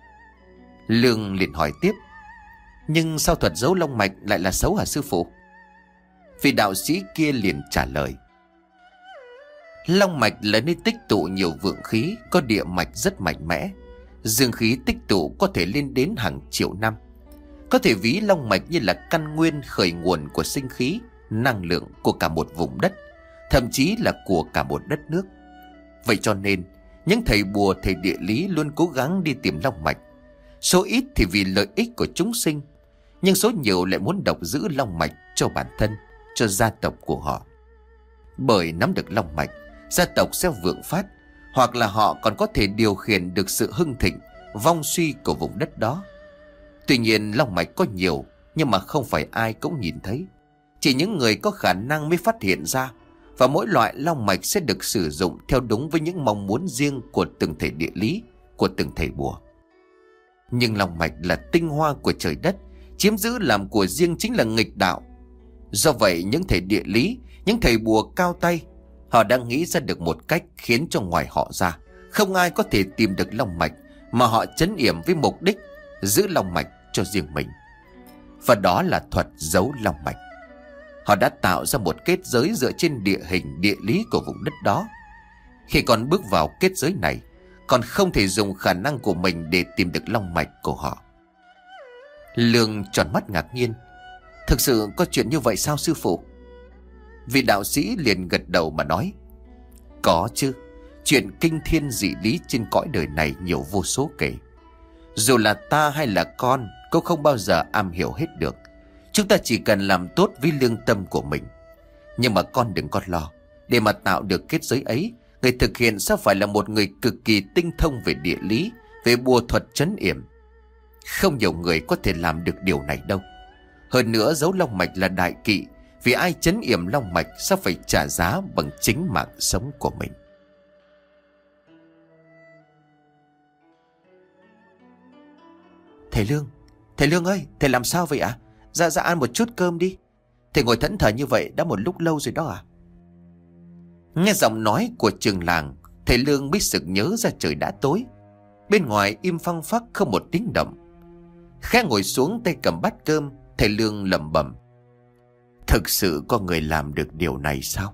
Lương liền hỏi tiếp: nhưng sao thuật giấu long mạch lại là xấu hả sư phụ? Vị đạo sĩ kia liền trả lời: long mạch là nơi tích tụ nhiều vượng khí, có địa mạch rất mạnh mẽ. Dương khí tích tụ có thể lên đến hàng triệu năm. Có thể ví long mạch như là căn nguyên khởi nguồn của sinh khí, năng lượng của cả một vùng đất, thậm chí là của cả một đất nước. Vậy cho nên những thầy bùa, thầy địa lý luôn cố gắng đi tìm long mạch. Số ít thì vì lợi ích của chúng sinh, nhưng số nhiều lại muốn độc giữ long mạch cho bản thân, cho gia tộc của họ. Bởi nắm được long mạch, gia tộc sẽ vượng phát, hoặc là họ còn có thể điều khiển được sự hưng thịnh, vong suy của vùng đất đó. Tuy nhiên long mạch có nhiều, nhưng mà không phải ai cũng nhìn thấy. Chỉ những người có khả năng mới phát hiện ra. Và mỗi loại long mạch sẽ được sử dụng theo đúng với những mong muốn riêng của từng thầy địa lý, của từng thầy bùa. Nhưng long mạch là tinh hoa của trời đất, chiếm giữ làm của riêng chính là nghịch đạo. Do vậy những thầy địa lý, những thầy bùa cao tay, họ đang nghĩ ra được một cách khiến cho ngoài họ ra không ai có thể tìm được long mạch, mà họ trấn yểm với mục đích giữ long mạch cho riêng mình. Và đó là thuật giấu long mạch. Họ đã tạo ra một kết giới dựa trên địa hình địa lý của vùng đất đó. Khi còn bước vào kết giới này, còn không thể dùng khả năng của mình để tìm được long mạch của họ. Lương tròn mắt ngạc nhiên: thực sự có chuyện như vậy sao sư phụ? Vị đạo sĩ liền gật đầu mà nói: có chứ. Chuyện kinh thiên dị lý trên cõi đời này nhiều vô số kể. Dù là ta hay là con cũng không bao giờ am hiểu hết được. Chúng ta chỉ cần làm tốt với lương tâm của mình. Nhưng mà con đừng có lo. Để mà tạo được kết giới ấy, người thực hiện sẽ phải là một người cực kỳ tinh thông về địa lý, về bùa thuật trấn yểm. Không nhiều người có thể làm được điều này đâu. Hơn nữa giấu long mạch là đại kỵ, vì ai trấn yểm long mạch sẽ phải trả giá bằng chính mạng sống của mình. Thầy Lương ơi, thầy làm sao vậy ạ? Ra ăn một chút cơm đi. Thầy ngồi thẫn thờ như vậy đã một lúc lâu rồi đó à? Nghe giọng nói của trường làng, thầy Lương mới sực nhớ ra trời đã tối. Bên ngoài im phăng phắc không một tiếng động. Khẽ ngồi xuống tay cầm bát cơm, thầy Lương lẩm bẩm: thực sự có người làm được điều này sao?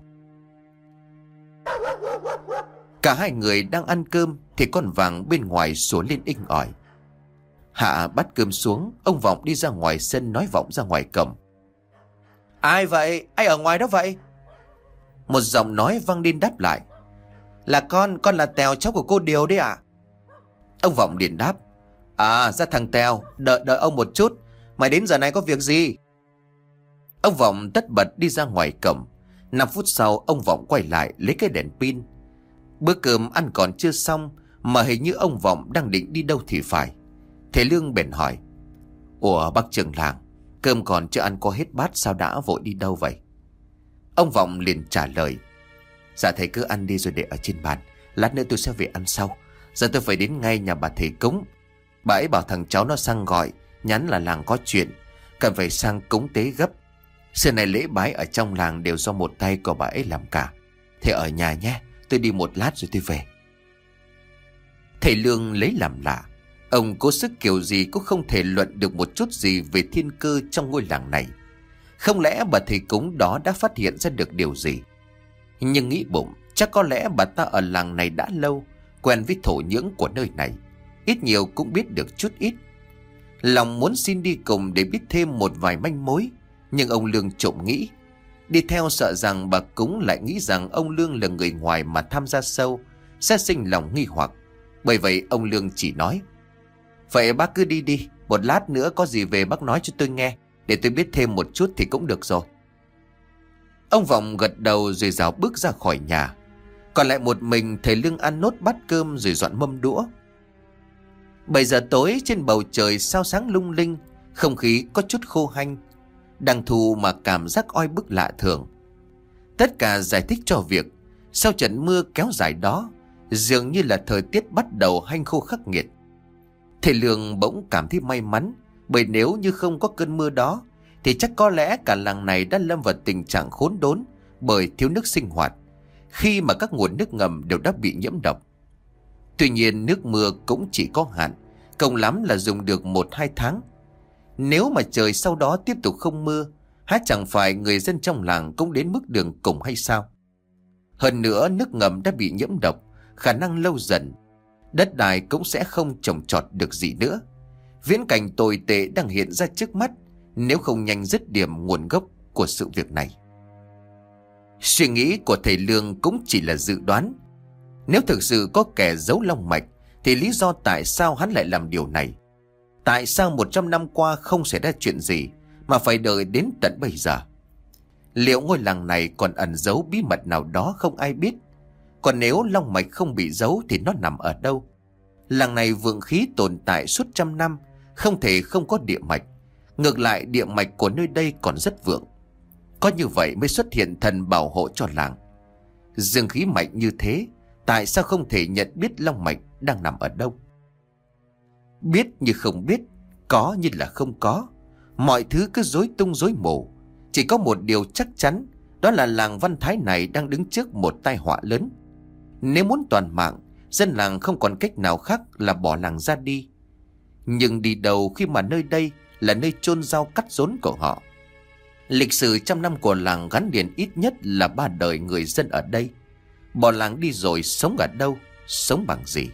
Cả hai người đang ăn cơm thì con Vàng bên ngoài sủa lên inh ỏi. Hạ bát cơm xuống, ông Vọng đi ra ngoài sân nói vọng ra ngoài cổng: ai vậy? Ai ở ngoài đó vậy? Một giọng nói vang lên đáp lại: là con là Tèo, cháu của cô Điều đấy ạ. Ông Vọng liền đáp: à, ra thằng Tèo, đợi ông một chút. Mày đến giờ này có việc gì? Ông Vọng tất bật đi ra ngoài cổng. 5 phút sau ông Vọng quay lại lấy cái đèn pin. Bữa cơm ăn còn chưa xong mà hình như ông Vọng đang định đi đâu thì phải. Thầy Lương bèn hỏi: ủa bác trưởng làng, cơm còn chưa ăn có hết bát sao đã vội đi đâu vậy? Ông Vọng liền trả lời: dạ thầy cứ ăn đi rồi để ở trên bàn, lát nữa tôi sẽ về ăn sau. Giờ tôi phải đến ngay nhà bà thầy cúng. Bà ấy bảo thằng cháu nó sang gọi, nhắn là làng có chuyện, cần phải sang cúng tế gấp. Xưa này lễ bái ở trong làng đều do một tay của bà ấy làm cả. Thầy ở nhà nhé, tôi đi một lát rồi tôi về. Thầy Lương lấy làm lạ. Ông cố sức kiểu gì cũng không thể luận được một chút gì về thiên cơ trong ngôi làng này. Không lẽ bà thầy cúng đó đã phát hiện ra được điều gì? Nhưng nghĩ bụng, chắc có lẽ bà ta ở làng này đã lâu, quen với thổ nhưỡng của nơi này, ít nhiều cũng biết được chút ít. Lòng muốn xin đi cùng để biết thêm một vài manh mối, nhưng ông Lương trộm nghĩ đi theo sợ rằng bà Cúng lại nghĩ rằng ông Lương là người ngoài mà tham gia sâu, sẽ sinh lòng nghi hoặc. Bởi vậy ông Lương chỉ nói: vậy bác cứ đi đi, một lát nữa có gì về bác nói cho tôi nghe, để tôi biết thêm một chút thì cũng được rồi. Ông Vọng gật đầu rồi rảo bước ra khỏi nhà. Còn lại một mình thầy Lương ăn nốt bát cơm rồi dọn mâm đũa. 7 giờ tối, trên bầu trời sao sáng lung linh, không khí có chút khô hanh. Đang thu mà cảm giác oi bức lạ thường. Tất cả giải thích cho việc sau trận mưa kéo dài đó, dường như là thời tiết bắt đầu hanh khô khắc nghiệt. Thầy Lương bỗng cảm thấy may mắn, bởi nếu như không có cơn mưa đó thì chắc có lẽ cả làng này đã lâm vào tình trạng khốn đốn bởi thiếu nước sinh hoạt, khi mà các nguồn nước ngầm đều đã bị nhiễm độc. Tuy nhiên nước mưa cũng chỉ có hạn, cùng lắm là dùng được 1-2 tháng. Nếu mà trời sau đó tiếp tục không mưa, há chẳng phải người dân trong làng cũng đến mức đường cùng hay sao? Hơn nữa nước ngầm đã bị nhiễm độc, khả năng lâu dần đất đai cũng sẽ không trồng trọt được gì nữa. Viễn cảnh tồi tệ đang hiện ra trước mắt nếu không nhanh dứt điểm nguồn gốc của sự việc này. Suy nghĩ của thầy Lương cũng chỉ là dự đoán. Nếu thực sự có kẻ giấu long mạch thì lý do tại sao hắn lại làm điều này? Tại sao 100 năm qua không xảy ra chuyện gì mà phải đợi đến tận bây giờ? Liệu ngôi làng này còn ẩn giấu bí mật nào đó không ai biết? Còn nếu long mạch không bị giấu thì nó nằm ở đâu? Làng này vượng khí tồn tại suốt trăm năm, không thể không có địa mạch. Ngược lại địa mạch của nơi đây còn rất vượng. Có như vậy mới xuất hiện thần bảo hộ cho làng. Dương khí mạnh như thế, tại sao không thể nhận biết long mạch đang nằm ở đâu? Biết như không biết, có như là không có. Mọi thứ cứ rối tung rối mù. Chỉ có một điều chắc chắn, đó là làng Văn Thái này đang đứng trước một tai họa lớn. Nếu muốn toàn mạng, dân làng không còn cách nào khác là bỏ làng ra đi. Nhưng đi đâu khi mà nơi đây là nơi chôn rau cắt rốn của họ? Lịch sử trăm năm của làng gắn liền ít nhất là 3 đời người dân ở đây. Bỏ làng đi rồi sống ở đâu, sống bằng gì?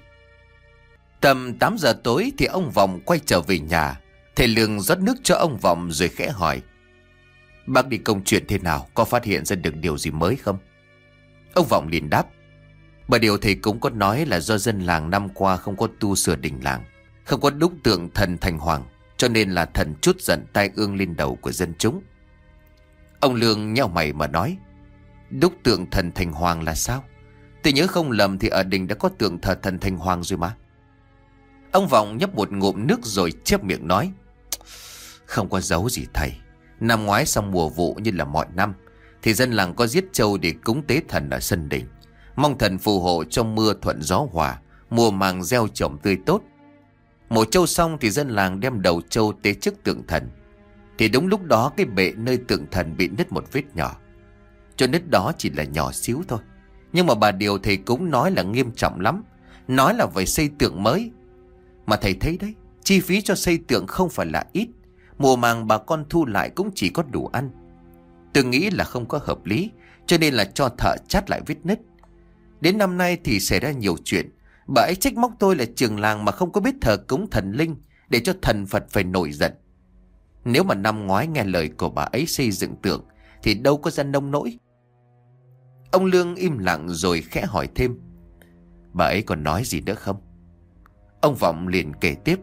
Tầm 8 giờ tối thì ông Vọng quay trở về nhà. Thầy Lương rót nước cho ông Vọng rồi khẽ hỏi: bác đi công chuyện thế nào, có phát hiện ra được điều gì mới không? Ông Vọng liền đáp: bởi điều thầy cũng có nói là do dân làng năm qua không có tu sửa đình làng, không có đúc tượng thần Thành Hoàng, cho nên là thần trút giận tai ương lên đầu của dân chúng. Ông Lương nheo mày mà nói: đúc tượng thần Thành Hoàng là sao? Tôi nhớ không lầm thì ở đình đã có tượng thờ thần Thành Hoàng rồi mà. Ông Vọng nhấp một ngụm nước rồi chép miệng nói: không có giấu gì thầy. Năm ngoái xong mùa vụ như là mọi năm thì dân làng có giết trâu để cúng tế thần ở sân đình, mong thần phù hộ cho mưa thuận gió hòa, mùa màng gieo trồng tươi tốt. Mổ trâu xong thì dân làng đem đầu trâu tế trước tượng thần. Thì đúng lúc đó cái bệ nơi tượng thần bị nứt một vết nhỏ. Chỗ nứt đó chỉ là nhỏ xíu thôi, nhưng mà bà điều thầy cũng nói là nghiêm trọng lắm, nói là phải xây tượng mới. Mà thầy thấy đấy, chi phí cho xây tượng không phải là ít, mùa màng bà con thu lại cũng chỉ có đủ ăn. Tôi nghĩ là không có hợp lý, cho nên là cho thợ chát lại vết nứt. Đến năm nay thì xảy ra nhiều chuyện. Bà ấy trách móc tôi là trường làng mà không có biết thờ cúng thần linh, để cho thần Phật phải nổi giận. Nếu mà năm ngoái nghe lời của bà ấy xây dựng tượng thì đâu có ra nông nỗi. Ông Lương im lặng rồi khẽ hỏi thêm: bà ấy còn nói gì nữa không? Ông Vọng liền kể tiếp: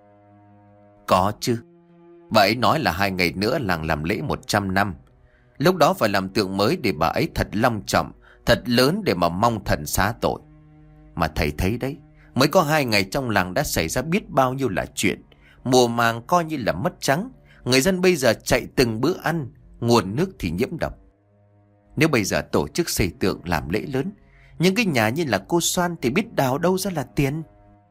có chứ. Bà ấy nói là 2 ngày nữa làng làm lễ 100 năm. Lúc đó phải làm tượng mới để bà ấy thật long trọng, thật lớn để mà mong thần xá tội. Mà thầy thấy đấy, mới có 2 ngày trong làng đã xảy ra biết bao nhiêu là chuyện. Mùa màng coi như là mất trắng, người dân bây giờ chạy từng bữa ăn, nguồn nước thì nhiễm độc. Nếu bây giờ tổ chức xây tượng làm lễ lớn, những cái nhà như là cô Soan thì biết đào đâu ra là tiền.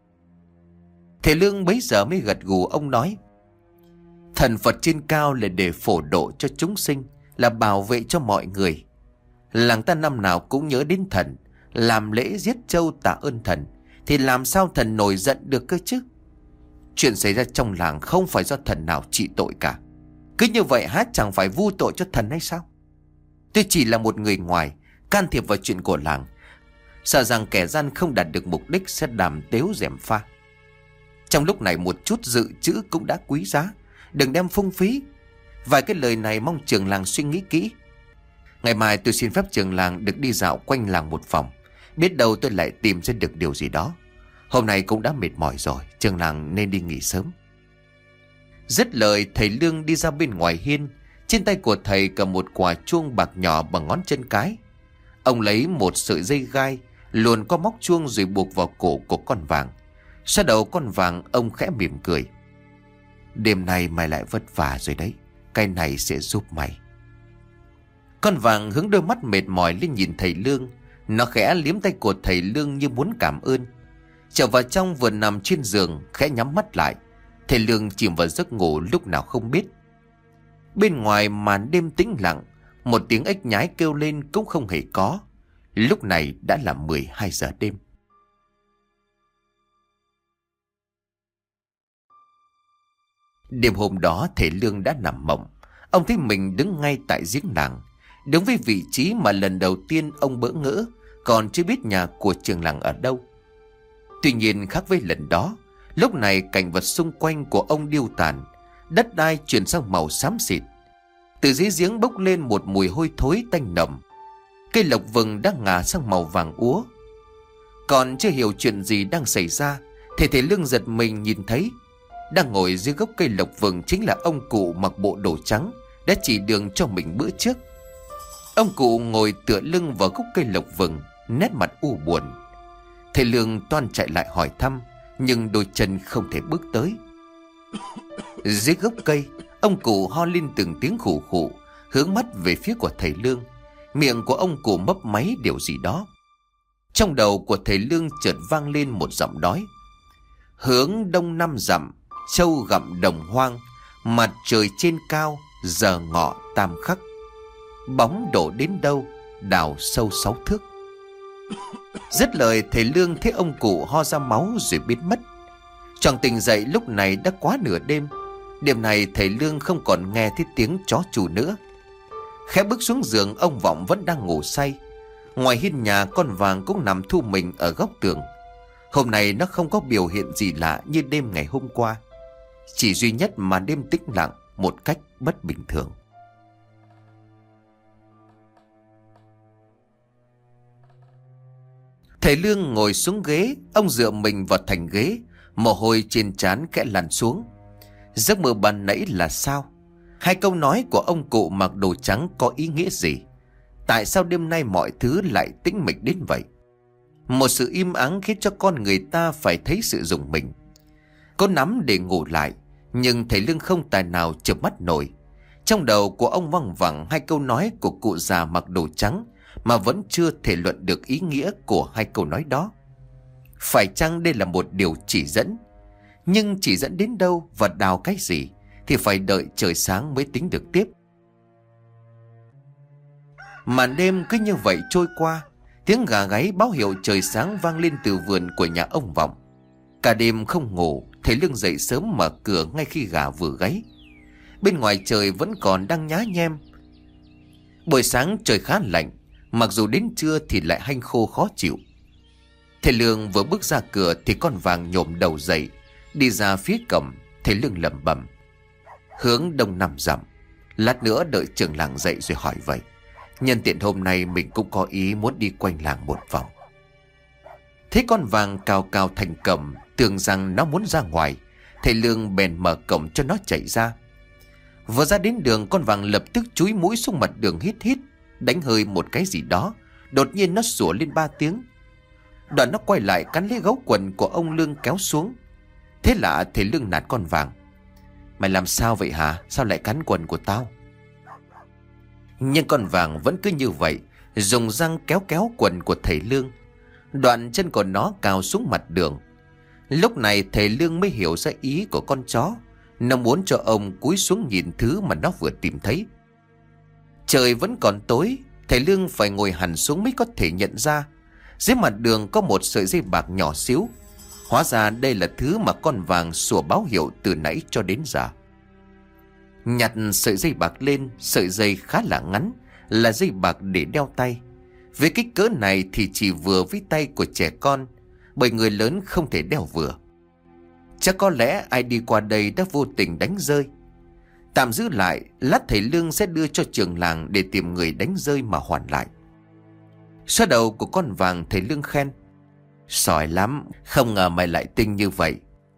Thầy Lương bấy giờ mới gật gù, ông nói: thần Phật trên cao là để phổ độ cho chúng sinh, là bảo vệ cho mọi người. Làng ta năm nào cũng nhớ đến thần, làm lễ giết trâu tạ ơn thần, thì làm sao thần nổi giận được cơ chứ? Chuyện xảy ra trong làng không phải do thần nào trị tội cả. Cứ như vậy há chẳng phải vu tội cho thần hay sao? Tôi chỉ là một người ngoài, can thiệp vào chuyện của làng, sợ rằng kẻ gian không đạt được mục đích sẽ đàm tếu gièm pha. Trong lúc này một chút dự trữ cũng đã quý giá, đừng đem phung phí. Vài cái lời này mong trường làng suy nghĩ kỹ. Ngày mai tôi xin phép trường làng được đi dạo quanh làng một vòng, biết đâu tôi lại tìm ra được điều gì đó. Hôm nay cũng đã mệt mỏi rồi, trường làng nên đi nghỉ sớm. Dứt lời, thầy Lương đi ra bên ngoài hiên. Trên tay của thầy cầm một quả chuông bạc nhỏ bằng ngón chân cái. Ông lấy một sợi dây gai, luồn qua móc chuông rồi buộc vào cổ của con vàng. Sau đầu con vàng, ông khẽ mỉm cười. Đêm nay mày lại vất vả rồi đấy, cái này sẽ giúp mày. Con vàng hướng đôi mắt mệt mỏi lên nhìn thầy Lương. Nó khẽ liếm tay của thầy Lương như muốn cảm ơn. Trở vào trong vừa nằm trên giường, khẽ nhắm mắt lại. Thầy Lương chìm vào giấc ngủ lúc nào không biết. Bên ngoài màn đêm tĩnh lặng, một tiếng ếch nhái kêu lên cũng không hề có. Lúc này đã là 12 giờ đêm. Đêm hôm đó thầy Lương đã nằm mộng. Ông thấy mình đứng ngay tại giếng làng, đúng với vị trí mà lần đầu tiên ông bỡ ngỡ, còn chưa biết nhà của trường làng ở đâu. Tuy nhiên khác với lần đó, lúc này cảnh vật xung quanh của ông điêu tàn, đất đai chuyển sang màu xám xịt. Từ dưới giếng bốc lên một mùi hôi thối tanh nồng. Cây lộc vừng đã ngả sang màu vàng úa. Còn chưa hiểu chuyện gì đang xảy ra thì thầy Lương giật mình nhìn thấy đang ngồi dưới gốc cây lộc vừng chính là ông cụ mặc bộ đồ trắng đã chỉ đường cho mình bữa trước. Ông cụ ngồi tựa lưng vào gốc cây lộc vừng, nét mặt u buồn. Thầy Lương toan chạy lại hỏi thăm, nhưng đôi chân không thể bước tới. Dưới gốc cây, ông cụ ho lên từng tiếng khụ khụ, hướng mắt về phía của thầy Lương. Miệng của ông cụ mấp máy điều gì đó. Trong đầu của thầy Lương chợt vang lên một giọng nói. Hướng đông 5 dặm, trâu gặm đồng hoang, mặt trời trên cao, giờ ngọ tam khắc. Bóng đổ đến đâu, đào sâu 6 thước. Dứt lời, thầy Lương thấy ông cụ ho ra máu rồi biến mất. Choàng tỉnh dậy lúc này đã quá nửa đêm. Đêm này thầy Lương không còn nghe thấy tiếng chó chù nữa. Khẽ bước xuống giường, ông Vọng vẫn đang ngủ say. Ngoài hiên nhà, con vàng cũng nằm thu mình ở góc tường. Hôm nay nó không có biểu hiện gì lạ như đêm ngày hôm qua. Chỉ duy nhất mà đêm tĩnh lặng một cách bất bình thường. Thầy Lương ngồi xuống ghế, ông dựa mình vào thành ghế, mồ hôi trên trán khẽ lăn xuống. Giấc mơ ban nãy là sao? Hai câu nói của ông cụ mặc đồ trắng có ý nghĩa gì? Tại sao đêm nay mọi thứ lại tĩnh mịch đến vậy? Một sự im ắng khiến cho con người ta phải thấy sự rùng mình. Có nắm để ngủ lại, nhưng thầy Lương không tài nào chợp mắt nổi. Trong đầu của ông văng vẳng hai câu nói của cụ già mặc đồ trắng, mà vẫn chưa thể luận được ý nghĩa của hai câu nói đó. Phải chăng đây là một điều chỉ dẫn? Nhưng chỉ dẫn đến đâu và đào cái gì thì phải đợi trời sáng mới tính được tiếp. Màn đêm cứ như vậy trôi qua. Tiếng gà gáy báo hiệu trời sáng vang lên từ vườn của nhà ông Vọng. Cả đêm không ngủ, thầy Lương dậy sớm mở cửa ngay khi gà vừa gáy. Bên ngoài trời vẫn còn đang nhá nhem. Buổi sáng trời khá lạnh, mặc dù đến trưa thì lại hanh khô khó chịu. Thầy Lương vừa bước ra cửa thì con vàng nhổm đầu dậy, đi ra phía cổng. Thầy Lương lẩm bẩm: hướng đông 5 dặm. Lát nữa đợi trưởng làng dậy rồi hỏi vậy. Nhân tiện hôm nay mình cũng có ý muốn đi quanh làng một vòng. Thấy con vàng cào cào thành cổng, tưởng rằng nó muốn ra ngoài, thầy Lương bèn mở cổng cho nó chạy ra. Vừa ra đến đường, con vàng lập tức chúi mũi xuống mặt đường hít hít, đánh hơi một cái gì đó. Đột nhiên nó sủa lên 3 tiếng. Đoạn nó quay lại cắn lấy gấu quần của ông Lương kéo xuống. Thế lạ, thầy Lương nạt con vàng: mày làm sao vậy hả? Sao lại cắn quần của tao? Nhưng con vàng vẫn cứ như vậy, dùng răng kéo kéo quần của thầy Lương. Đoạn chân của nó cào xuống mặt đường. Lúc này thầy Lương mới hiểu ra ý của con chó. Nó muốn cho ông cúi xuống nhìn thứ mà nó vừa tìm thấy. Trời vẫn còn tối, thầy Lương phải ngồi hẳn xuống mới có thể nhận ra dưới mặt đường có một sợi dây bạc nhỏ xíu. Hóa ra đây là thứ mà con vàng sủa báo hiệu từ nãy cho đến giờ. Nhặt sợi dây bạc lên, sợi dây khá là ngắn, là dây bạc để đeo tay. Với kích cỡ này thì chỉ vừa với tay của trẻ con, bởi người lớn không thể đeo vừa. Chắc có lẽ ai đi qua đây đã vô tình đánh rơi. Tạm giữ lại, lát thầy Lương sẽ đưa cho trưởng làng để tìm người đánh rơi mà hoàn lại. Xoa đầu của con vàng, thầy Lương khen: Giỏi lắm, không ngờ mày lại tinh như vậy.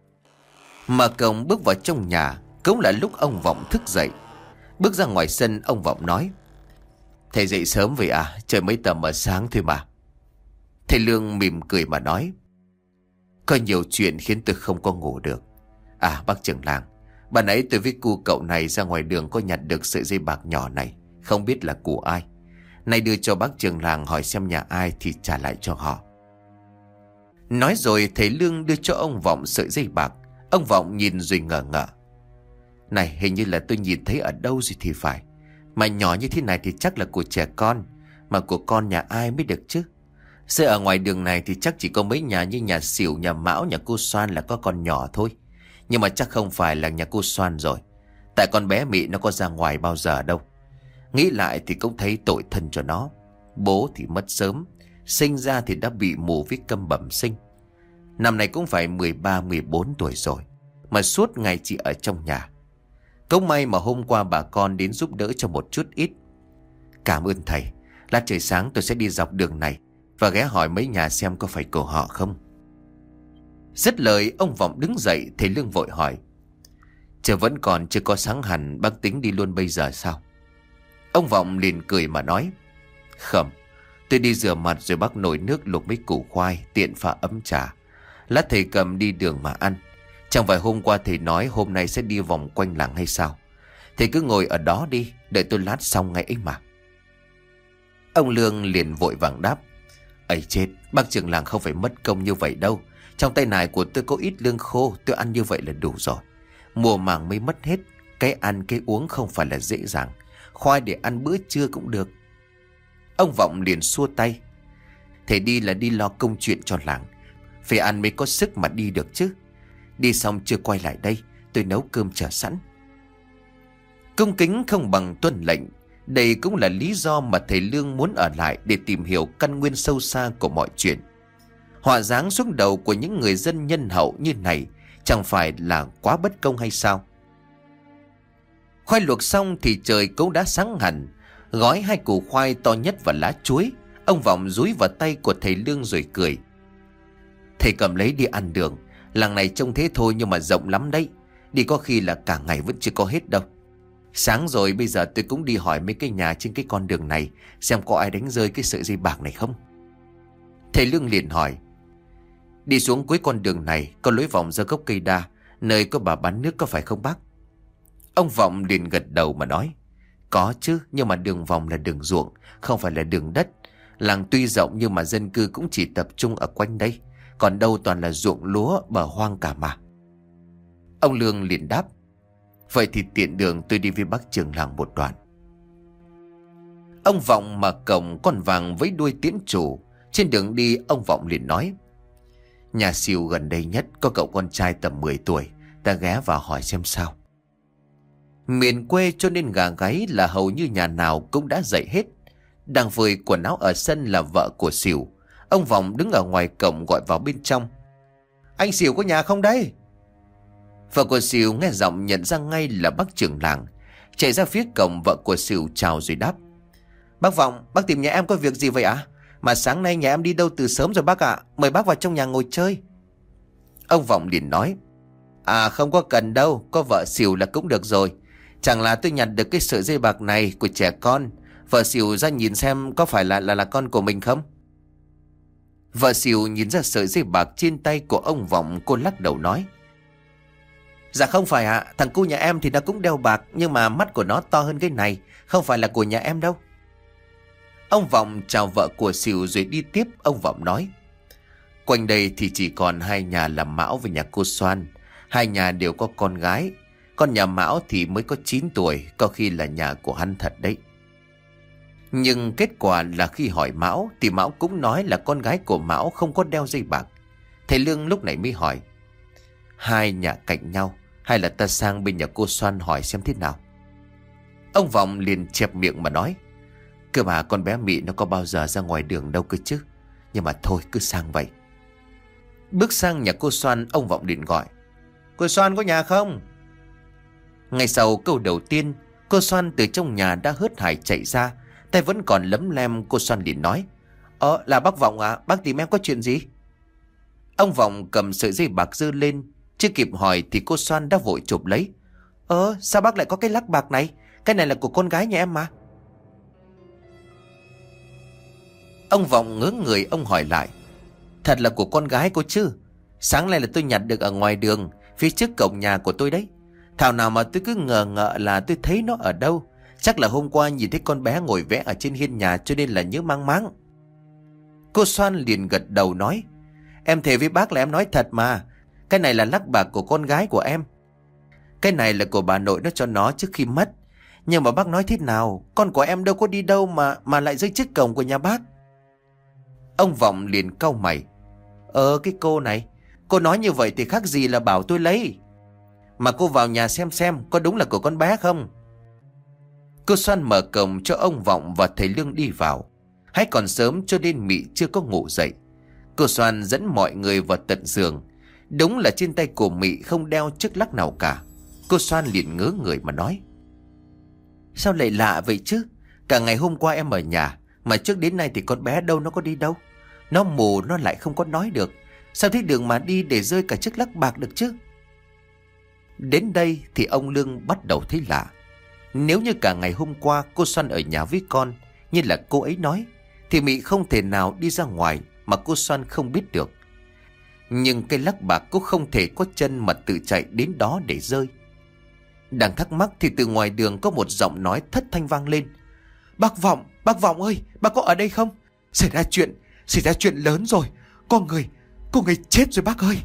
Mở cổng bước vào trong nhà, cũng là lúc ông Vọng thức dậy. Bước ra ngoài sân, ông Vọng nói: Thầy dậy sớm vậy à? Trời mới tầm ở sáng thôi mà. Thầy Lương mỉm cười mà nói: Có nhiều chuyện khiến tôi không có ngủ được. À bác trưởng làng, ban nãy tôi với cu cậu này ra ngoài đường có nhặt được sợi dây bạc nhỏ này, không biết là của ai. Nay đưa cho bác trưởng làng hỏi xem nhà ai thì trả lại cho họ. Nói rồi thầy Lương đưa cho ông Vọng sợi dây bạc. Ông Vọng nhìn rồi ngờ ngợ: Này, hình như là tôi nhìn thấy ở đâu rồi thì phải. Mà nhỏ như thế này thì chắc là của trẻ con. Mà của con nhà ai mới được chứ? Sẽ ở ngoài đường này thì chắc chỉ có mấy nhà như nhà Xỉu, nhà Mão, nhà cô Xoan là có con nhỏ thôi. Nhưng mà chắc không phải là nhà cô Xoan rồi. Tại con bé Mị nó có ra ngoài bao giờ đâu. Nghĩ lại thì cũng thấy tội thân cho nó. Bố thì mất sớm, sinh ra thì đã bị mù với câm bẩm sinh. Năm nay cũng phải 13-14 tuổi rồi, mà suốt ngày chỉ ở trong nhà. Cũng may mà hôm qua bà con đến giúp đỡ cho một chút ít. Cảm ơn thầy. Lát trời sáng tôi sẽ đi dọc đường này và ghé hỏi mấy nhà xem có phải của họ không. Dứt lời, ông Vọng đứng dậy. Thầy Lương vội hỏi: Trời vẫn còn chưa có sáng hẳn, bác tính đi luôn bây giờ sao? Ông Vọng liền cười mà nói: Không, tôi đi rửa mặt rồi bác nồi nước luộc mấy củ khoai, tiện pha ấm trà. Lát thầy cầm đi đường mà ăn. Chẳng phải hôm qua thầy nói hôm nay sẽ đi vòng quanh làng hay sao? Thầy cứ ngồi ở đó đi, đợi tôi lát xong ngay ấy mà. Ông Lương liền vội vàng đáp: Ấy chết, bác trưởng làng không phải mất công như vậy đâu. Trong tay này của tôi có ít lương khô, tôi ăn như vậy là đủ rồi. Mùa màng mới mất hết, cái ăn cái uống không phải là dễ dàng. Khoai để ăn bữa trưa cũng được. Ông Vọng liền xua tay: Thầy đi là đi lo công chuyện cho làng, phải ăn mới có sức mà đi được chứ. Đi xong chưa quay lại đây, tôi nấu cơm chờ sẵn. Cung kính không bằng tuân lệnh. Đây cũng là lý do mà thầy Lương muốn ở lại để tìm hiểu căn nguyên sâu xa của mọi chuyện. Họa giáng xuống đầu của những người dân nhân hậu như này chẳng phải là quá bất công hay sao? Khoai luộc xong thì trời cũng đã sáng hẳn. Gói 2 củ khoai to nhất và lá chuối, ông Vọng dúi vào tay của thầy Lương rồi cười: Thầy cầm lấy đi ăn đường. Làng này trông thế thôi nhưng mà rộng lắm đấy. Đi có khi là cả ngày vẫn chưa có hết đâu. Sáng rồi bây giờ tôi cũng đi hỏi mấy cái nhà trên cái con đường này xem có ai đánh rơi cái sợi dây bạc này không. Thầy Lương liền hỏi: Đi xuống cuối con đường này có lối vòng ra gốc cây đa, nơi có bà bán nước có phải không bác? Ông Vọng liền gật đầu mà nói: Có chứ, nhưng mà đường vòng là đường ruộng, không phải là đường đất. Làng tuy rộng nhưng mà dân cư cũng chỉ tập trung ở quanh đây, còn đâu toàn là ruộng lúa bờ hoang cả mà. Ông Lương liền đáp: Vậy thì tiện đường tôi đi với bác trưởng làng một đoạn. Ông Vọng mở cổng con vàng với đuôi tiễn chủ. Trên đường đi, ông Vọng liền nói: Nhà Xỉu gần đây nhất có cậu con trai tầm 10 tuổi, ta ghé vào hỏi xem sao. Miền quê cho nên gà gáy là hầu như nhà nào cũng đã dậy hết. Đang phơi quần áo ở sân là vợ của Xỉu. Ông Vọng đứng ở ngoài cổng gọi vào bên trong: Anh Xỉu có nhà không đây? Vợ của Xỉu nghe giọng nhận ra ngay là bác trưởng làng. Chạy ra phía cổng, vợ của Xỉu chào rồi đáp: Bác Vọng, bác tìm nhà em có việc gì vậy ạ? Mà sáng nay nhà em đi đâu từ sớm rồi bác ạ. Mời bác vào trong nhà ngồi chơi. Ông Vọng liền nói: À không có cần đâu, có vợ Xỉu là cũng được rồi. Chẳng là tôi nhặt được cái sợi dây bạc này của trẻ con. Vợ Xỉu ra nhìn xem có phải là con của mình không? Vợ Xỉu nhìn ra sợi dây bạc trên tay của ông Vọng, cô lắc đầu nói: Dạ không phải ạ, thằng cu nhà em thì nó cũng đeo bạc, nhưng mà mắt của nó to hơn cái này, không phải là của nhà em đâu. Ông Vọng chào vợ của Xỉu rồi đi tiếp. Ông Vọng nói: Quanh đây thì chỉ còn 2 nhà là Mão và nhà cô Xoan. 2 nhà đều có con gái. Con nhà Mão thì mới có 9 tuổi, có khi là nhà của hắn thật đấy. Nhưng kết quả là khi hỏi Mão thì Mão cũng nói là con gái của Mão không có đeo dây bạc. Thầy Lương lúc này mới hỏi: 2 nhà cạnh nhau, hay là ta sang bên nhà cô Xoan hỏi xem thế nào? Ông Vọng liền chẹp miệng mà nói: Cơ mà con bé Mị nó có bao giờ ra ngoài đường đâu cơ chứ. Nhưng mà thôi cứ sang vậy. Bước sang nhà cô Xoan, ông Vọng liền gọi: Cô Soan có nhà không? Ngay sau câu đầu tiên, cô Soan từ trong nhà đã hớt hải chạy ra, tay vẫn còn lấm lem. Cô Soan liền nói: Là bác Vọng à? Bác tìm em có chuyện gì? Ông Vọng cầm sợi dây bạc giơ lên, chưa kịp hỏi thì cô Soan đã vội chụp lấy. Sao bác lại có cái lắc bạc này? Cái này là của con gái nhà em mà. Ông Vọng ngớ người, ông hỏi lại: Thật là của con gái cô chứ? Sáng nay là tôi nhặt được ở ngoài đường, phía trước cổng nhà của tôi đấy. Thảo nào mà tôi cứ ngờ ngợ là tôi thấy nó ở đâu. Chắc là hôm qua nhìn thấy con bé ngồi vẽ ở trên hiên nhà cho nên là nhớ mang máng. Cô Soan liền gật đầu nói: Em thề với bác là em nói thật mà. Cái này là lắc bạc của con gái của em. Cái này là của bà nội nó cho nó trước khi mất. Nhưng mà bác nói thế nào, con của em đâu có đi đâu mà lại rơi trước cổng của nhà bác. Ông Vọng liền cau mày: Cái cô này, cô nói như vậy thì khác gì là bảo tôi lấy. Mà cô vào nhà xem có đúng là của con bé không? Cô Soan mở cổng cho ông Vọng và thầy Lương đi vào. Hãy còn sớm cho nên Mị chưa có ngủ dậy. Cô Soan dẫn mọi người vào tận giường. Đúng là trên tay của Mị không đeo chiếc lắc nào cả. Cô Soan liền ngớ người mà nói: Sao lại lạ vậy chứ? Cả ngày hôm qua em ở nhà, mà trước đến nay thì con bé đâu nó có đi đâu. Nó mù, nó lại không có nói được. Sao thấy đường mà đi để rơi cả chiếc lắc bạc được chứ? Đến đây thì ông Lương bắt đầu thấy lạ. Nếu như cả ngày hôm qua cô Soan ở nhà với con như là cô ấy nói, thì Mị không thể nào đi ra ngoài mà cô Soan không biết được. Nhưng cây lắc bạc cũng không thể có chân mà tự chạy đến đó để rơi. Đang thắc mắc thì từ ngoài đường có một giọng nói thất thanh vang lên: Bác Vọng ơi, bác có ở đây không? Xảy ra chuyện lớn rồi. Có người chết rồi bác ơi.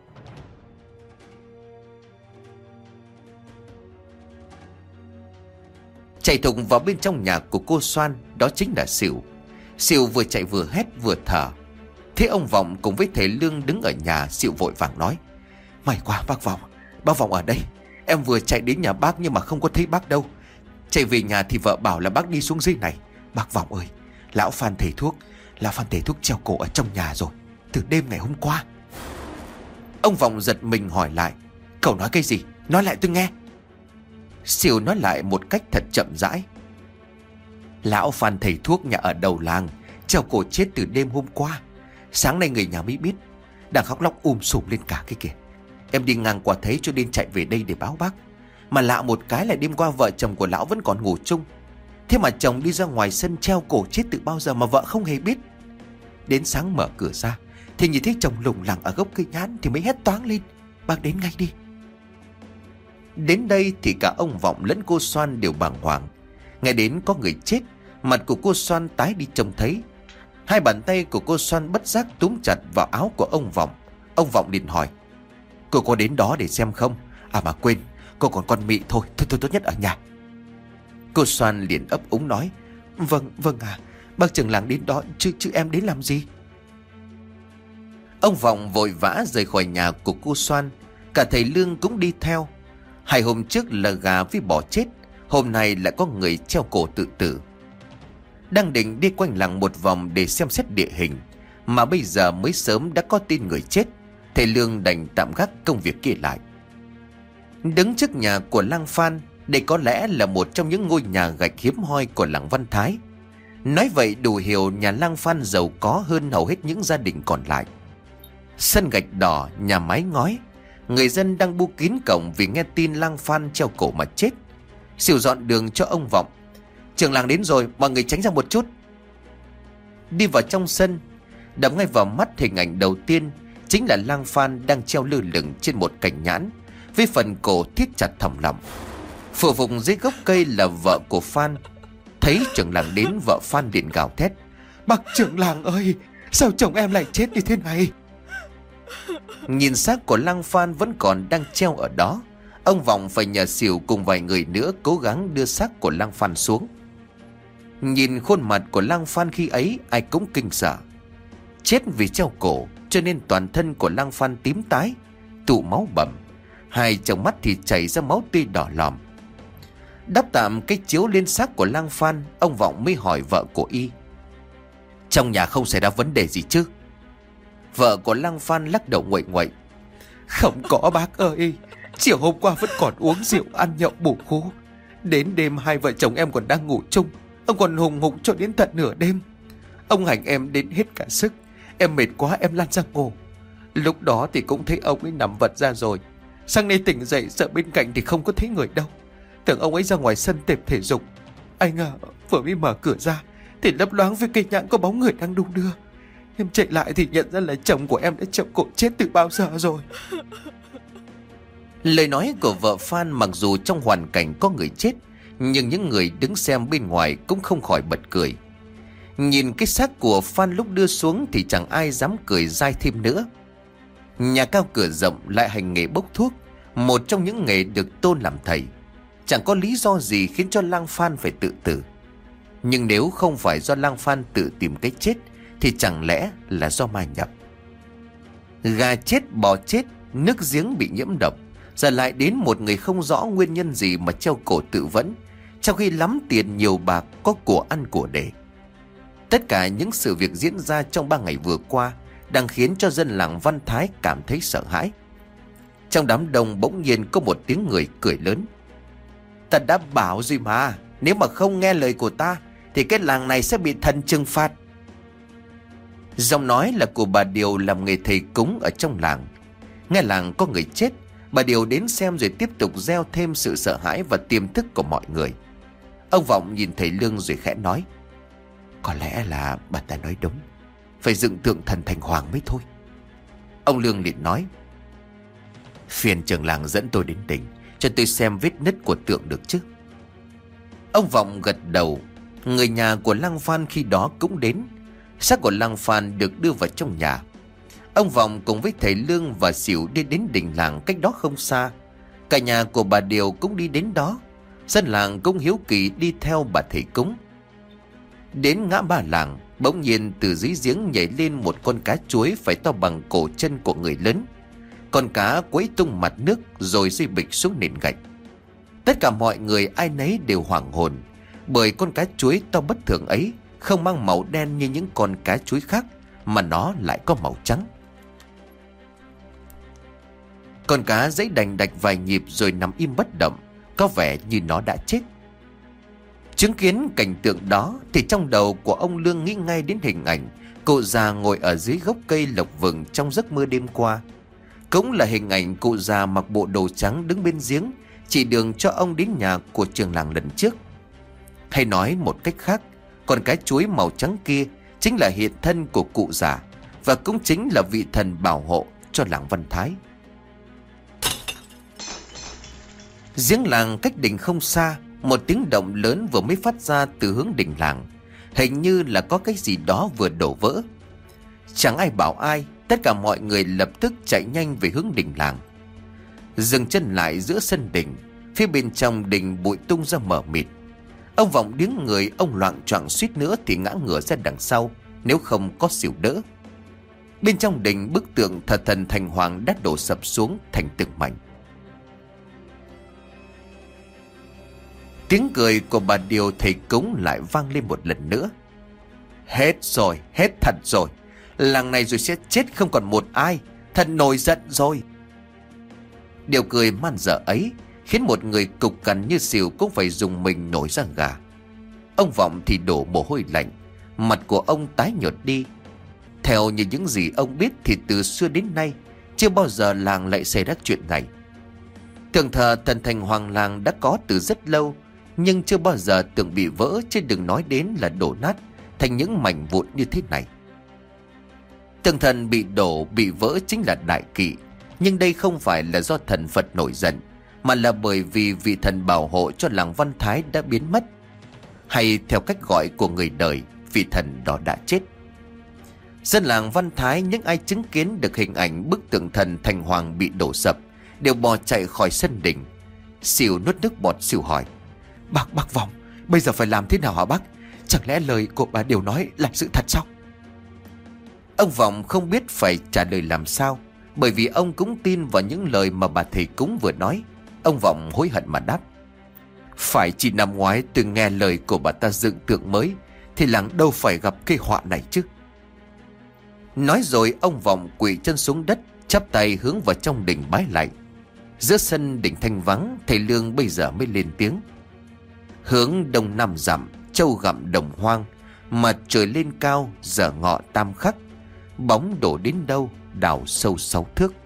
Chạy thục vào bên trong nhà của cô Soan, đó chính là Sỉu. Sỉu vừa chạy vừa hét vừa thở. Thế ông Vọng cùng với thầy Lương đứng ở nhà, Sỉu vội vàng nói: May quá bác Vọng ở đây. Em vừa chạy đến nhà bác nhưng mà không có thấy bác đâu. Chạy về nhà thì vợ bảo là bác đi xuống dưới này. Bác Vọng ơi, lão Phan thầy thuốc treo cổ ở trong nhà rồi, từ đêm ngày hôm qua. Ông Vọng giật mình hỏi lại: Cậu nói cái gì? Nói lại tôi nghe. Sỉu nói lại một cách thật chậm rãi: Lão Phan thầy thuốc nhà ở đầu làng treo cổ chết từ đêm hôm qua. Sáng nay người nhà mới biết. Đang khóc lóc sùm lên cả cái kìa. Em đi ngang qua thấy cho nên chạy về đây để báo bác. Mà lạ một cái là đêm qua vợ chồng của lão vẫn còn ngủ chung. Thế mà chồng đi ra ngoài sân treo cổ chết từ bao giờ mà vợ không hề biết. Đến sáng mở cửa ra thì nhìn thấy chồng lủng lẳng ở gốc cây nhãn thì mới hét toáng lên: Bác đến ngay đi. Đến đây thì cả ông Vọng lẫn cô Soan đều bàng hoàng. Nghe đến có người chết, mặt của cô Soan tái đi trông thấy. Hai bàn tay của cô Soan bất giác túm chặt vào áo của ông Vọng. Ông Vọng liền hỏi: Cô có đến đó để xem không? À mà quên, cô còn con Mị thôi. Thôi tốt nhất ở nhà. Cô Soan liền ấp úng nói: Vâng à, bác trưởng làng đến đó chứ em đến làm gì? Ông Vọng vội vã rời khỏi nhà của cô Soan. Cả thầy Lương cũng đi theo. 2 hôm trước là gà với bò chết, hôm nay lại có người treo cổ tự tử. Đang định đi quanh làng một vòng để xem xét địa hình, mà bây giờ mới sớm đã có tin người chết. Thầy Lương đành tạm gác công việc kia lại. Đứng trước nhà của làng Phan, đây có lẽ là một trong những ngôi nhà gạch hiếm hoi của làng Văn Thái. Nói vậy đủ hiểu nhà làng Phan giàu có hơn hầu hết những gia đình còn lại. Sân gạch đỏ, nhà mái ngói. Người dân đang bu kín cổng vì nghe tin làng Phan treo cổ mà chết. Sỉu dọn đường cho ông Vọng: Trưởng làng đến rồi, mọi người tránh ra một chút. Đi vào trong sân, đập ngay vào mắt hình ảnh đầu tiên chính là làng Phan đang treo lơ lửng trên một cành nhãn, với phần cổ thít chặt thòng lọng. Phủ phục dưới gốc cây là vợ của Phan. Thấy trưởng làng đến, vợ Phan liền gào thét: Bác trưởng làng ơi, sao chồng em lại chết như thế này? Nhìn xác của làng Phan vẫn còn đang treo ở đó, ông Vọng phải nhờ Sỉu cùng vài người nữa cố gắng đưa xác của làng Phan xuống. Nhìn khuôn mặt của làng Phan khi ấy, ai cũng kinh sợ. Chết vì treo cổ cho nên toàn thân của làng Phan tím tái, tụ máu bầm, hai trong mắt thì chảy ra máu tươi đỏ lòm. Đắp tạm cái chiếu lên xác của làng Phan, ông Vọng mới hỏi vợ của y: Trong nhà không xảy ra vấn đề gì chứ? Vợ của làng Phan lắc đầu nguậy nguậy: Không có bác ơi. Chiều hôm qua vẫn còn uống rượu, ăn nhậu bổ khố. Đến đêm hai vợ chồng em còn đang ngủ chung, ông còn hùng hục cho đến tận nửa đêm. Ông hành em đến hết cả sức. Em mệt quá em lăn ra ngủ. Lúc đó thì cũng thấy ông ấy nằm vật ra rồi. Sáng nay tỉnh dậy sợ bên cạnh thì không có thấy người đâu. Tưởng ông ấy ra ngoài sân tập thể dục. Ai ngờ vừa mới mở cửa ra thì lấp loáng với cây nhãn có bóng người đang đung đưa. Em chạy lại thì nhận ra là chồng của em đã chồng cổ chết từ bao giờ rồi. Lời nói của vợ Phan mặc dù trong hoàn cảnh có người chết, nhưng những người đứng xem bên ngoài cũng không khỏi bật cười. Nhìn cái xác của Phan lúc đưa xuống thì chẳng ai dám cười dai thêm nữa. Nhà cao cửa rộng lại hành nghề bốc thuốc, một trong những nghề được tôn làm thầy. Chẳng có lý do gì khiến cho lang Phan phải tự tử. Nhưng nếu không phải do lang Phan tự tìm cái chết thì chẳng lẽ là do ma nhập. Gà chết bò chết, nước giếng bị nhiễm độc, giờ lại đến một người không rõ nguyên nhân gì mà treo cổ tự vẫn, trong khi lắm tiền nhiều bạc, có của ăn của để. Tất cả những sự việc diễn ra trong 3 ngày vừa qua đang khiến cho dân làng Văn Thái cảm thấy sợ hãi. Trong đám đông bỗng nhiên có một tiếng người cười lớn. Ta đã bảo rồi mà, nếu mà không nghe lời của ta thì cái làng này sẽ bị thần trừng phạt. Giọng nói là của bà Điều, làm nghề thầy cúng ở trong làng. Nghe làng có người chết, bà Điều đến xem rồi tiếp tục gieo thêm sự sợ hãi và tiềm thức của mọi người. Ông Vọng nhìn thầy Lương rồi khẽ nói. Có lẽ là bà ta nói đúng, phải dựng tượng thần Thành Hoàng mới thôi. Ông Lương liền nói. Phiền trưởng làng dẫn tôi đến đình cho tôi xem vết nứt của tượng được chứ. Ông Vọng gật đầu. Người nhà của Lăng Phan khi đó cũng đến. Xác của Lăng Phan được đưa vào trong nhà. Ông Vọng cùng với thầy Lương và Xỉu đi đến đình làng cách đó không xa. Cả nhà của bà Điều cũng đi đến đó. Dân làng cũng hiếu kỳ đi theo bà thầy cúng. Đến ngã ba làng, bỗng nhiên từ dưới giếng nhảy lên một con cá chuối phải to bằng cổ chân của người lớn. Con cá quấy tung mặt nước rồi rơi bịch xuống nền gạch. Tất cả mọi người ai nấy đều hoảng hồn, bởi con cá chuối to bất thường ấy không mang màu đen như những con cá chuối khác, mà nó lại có màu trắng. Con cá giãy đành đạch vài nhịp rồi nằm im bất động, có vẻ như nó đã chết. Chứng kiến cảnh tượng đó thì trong đầu của ông Lương nghĩ ngay đến hình ảnh cụ già ngồi ở dưới gốc cây lộc vừng trong giấc mưa đêm qua. Cũng là hình ảnh cụ già mặc bộ đồ trắng đứng bên giếng, chỉ đường cho ông đến nhà của trường làng lần trước. Hay nói một cách khác, con cá chuối màu trắng kia chính là hiện thân của cụ già, và cũng chính là vị thần bảo hộ cho làng Văn Thái. Giếng làng cách đình không xa, một tiếng động lớn vừa mới phát ra từ hướng đình làng. Hình như là có cái gì đó vừa đổ vỡ. Chẳng ai bảo ai, tất cả mọi người lập tức chạy nhanh về hướng đình làng. Dừng chân lại giữa sân đình, phía bên trong đình bụi tung ra mờ mịt. Ông Vọng điếng người, ông loạng choạng suýt nữa thì ngã ngửa ra đằng sau, nếu không có xỉu đỡ. Bên trong đình, bức tượng thờ thần Thành Hoàng đã đổ sập xuống thành từng mảnh. Tiếng cười của bà Điều thầy cúng lại vang lên một lần nữa. Hết rồi, hết thật rồi. Làng này rồi sẽ chết không còn một ai. Thật nổi giận rồi. Điều cười man dở ấy khiến một người cục cằn như Xỉu cũng phải dùng mình nổi da gà. Ông Vọng thì đổ mồ hôi lạnh, mặt của ông tái nhợt đi. Theo như những gì ông biết thì từ xưa đến nay chưa bao giờ làng lại xảy ra chuyện này. Tượng thờ thần Thành Hoàng làng đã có từ rất lâu, nhưng chưa bao giờ tượng bị vỡ, chứ đừng nói đến là đổ nát thành những mảnh vụn như thế này. Tượng thần bị đổ bị vỡ chính là đại kỵ, nhưng đây không phải là do thần Phật nổi giận, mà là bởi vì vị thần bảo hộ cho làng Văn Thái đã biến mất, hay theo cách gọi của người đời, vị thần đó đã chết. Dân làng Văn Thái, những ai chứng kiến được hình ảnh bức tượng thần Thành Hoàng bị đổ sập đều bò chạy khỏi sân đình. Xỉu nuốt nước bọt, Xỉu hỏi: Bác Vọng, bây giờ phải làm thế nào hả bác? Chẳng lẽ lời của bà Điều nói là sự thật sao? Ông Vọng không biết phải trả lời làm sao, bởi vì ông cũng tin vào những lời mà bà thầy cúng vừa nói. Ông Vọng hối hận mà đáp: Phải chỉ năm ngoái từng nghe lời của bà ta dựng tượng mới thì làng đâu phải gặp cái họa này chứ. Nói rồi ông Vọng quỳ chân xuống đất, chắp tay hướng vào trong đình bái lạy. Giữa sân đình thanh vắng, thầy Lương bây giờ mới lên tiếng: hướng đông nam dặm, trâu gặm đồng hoang, mặt trời lên cao, giờ ngọ tam khắc, bóng đổ đến đâu, đào sâu 6 thước.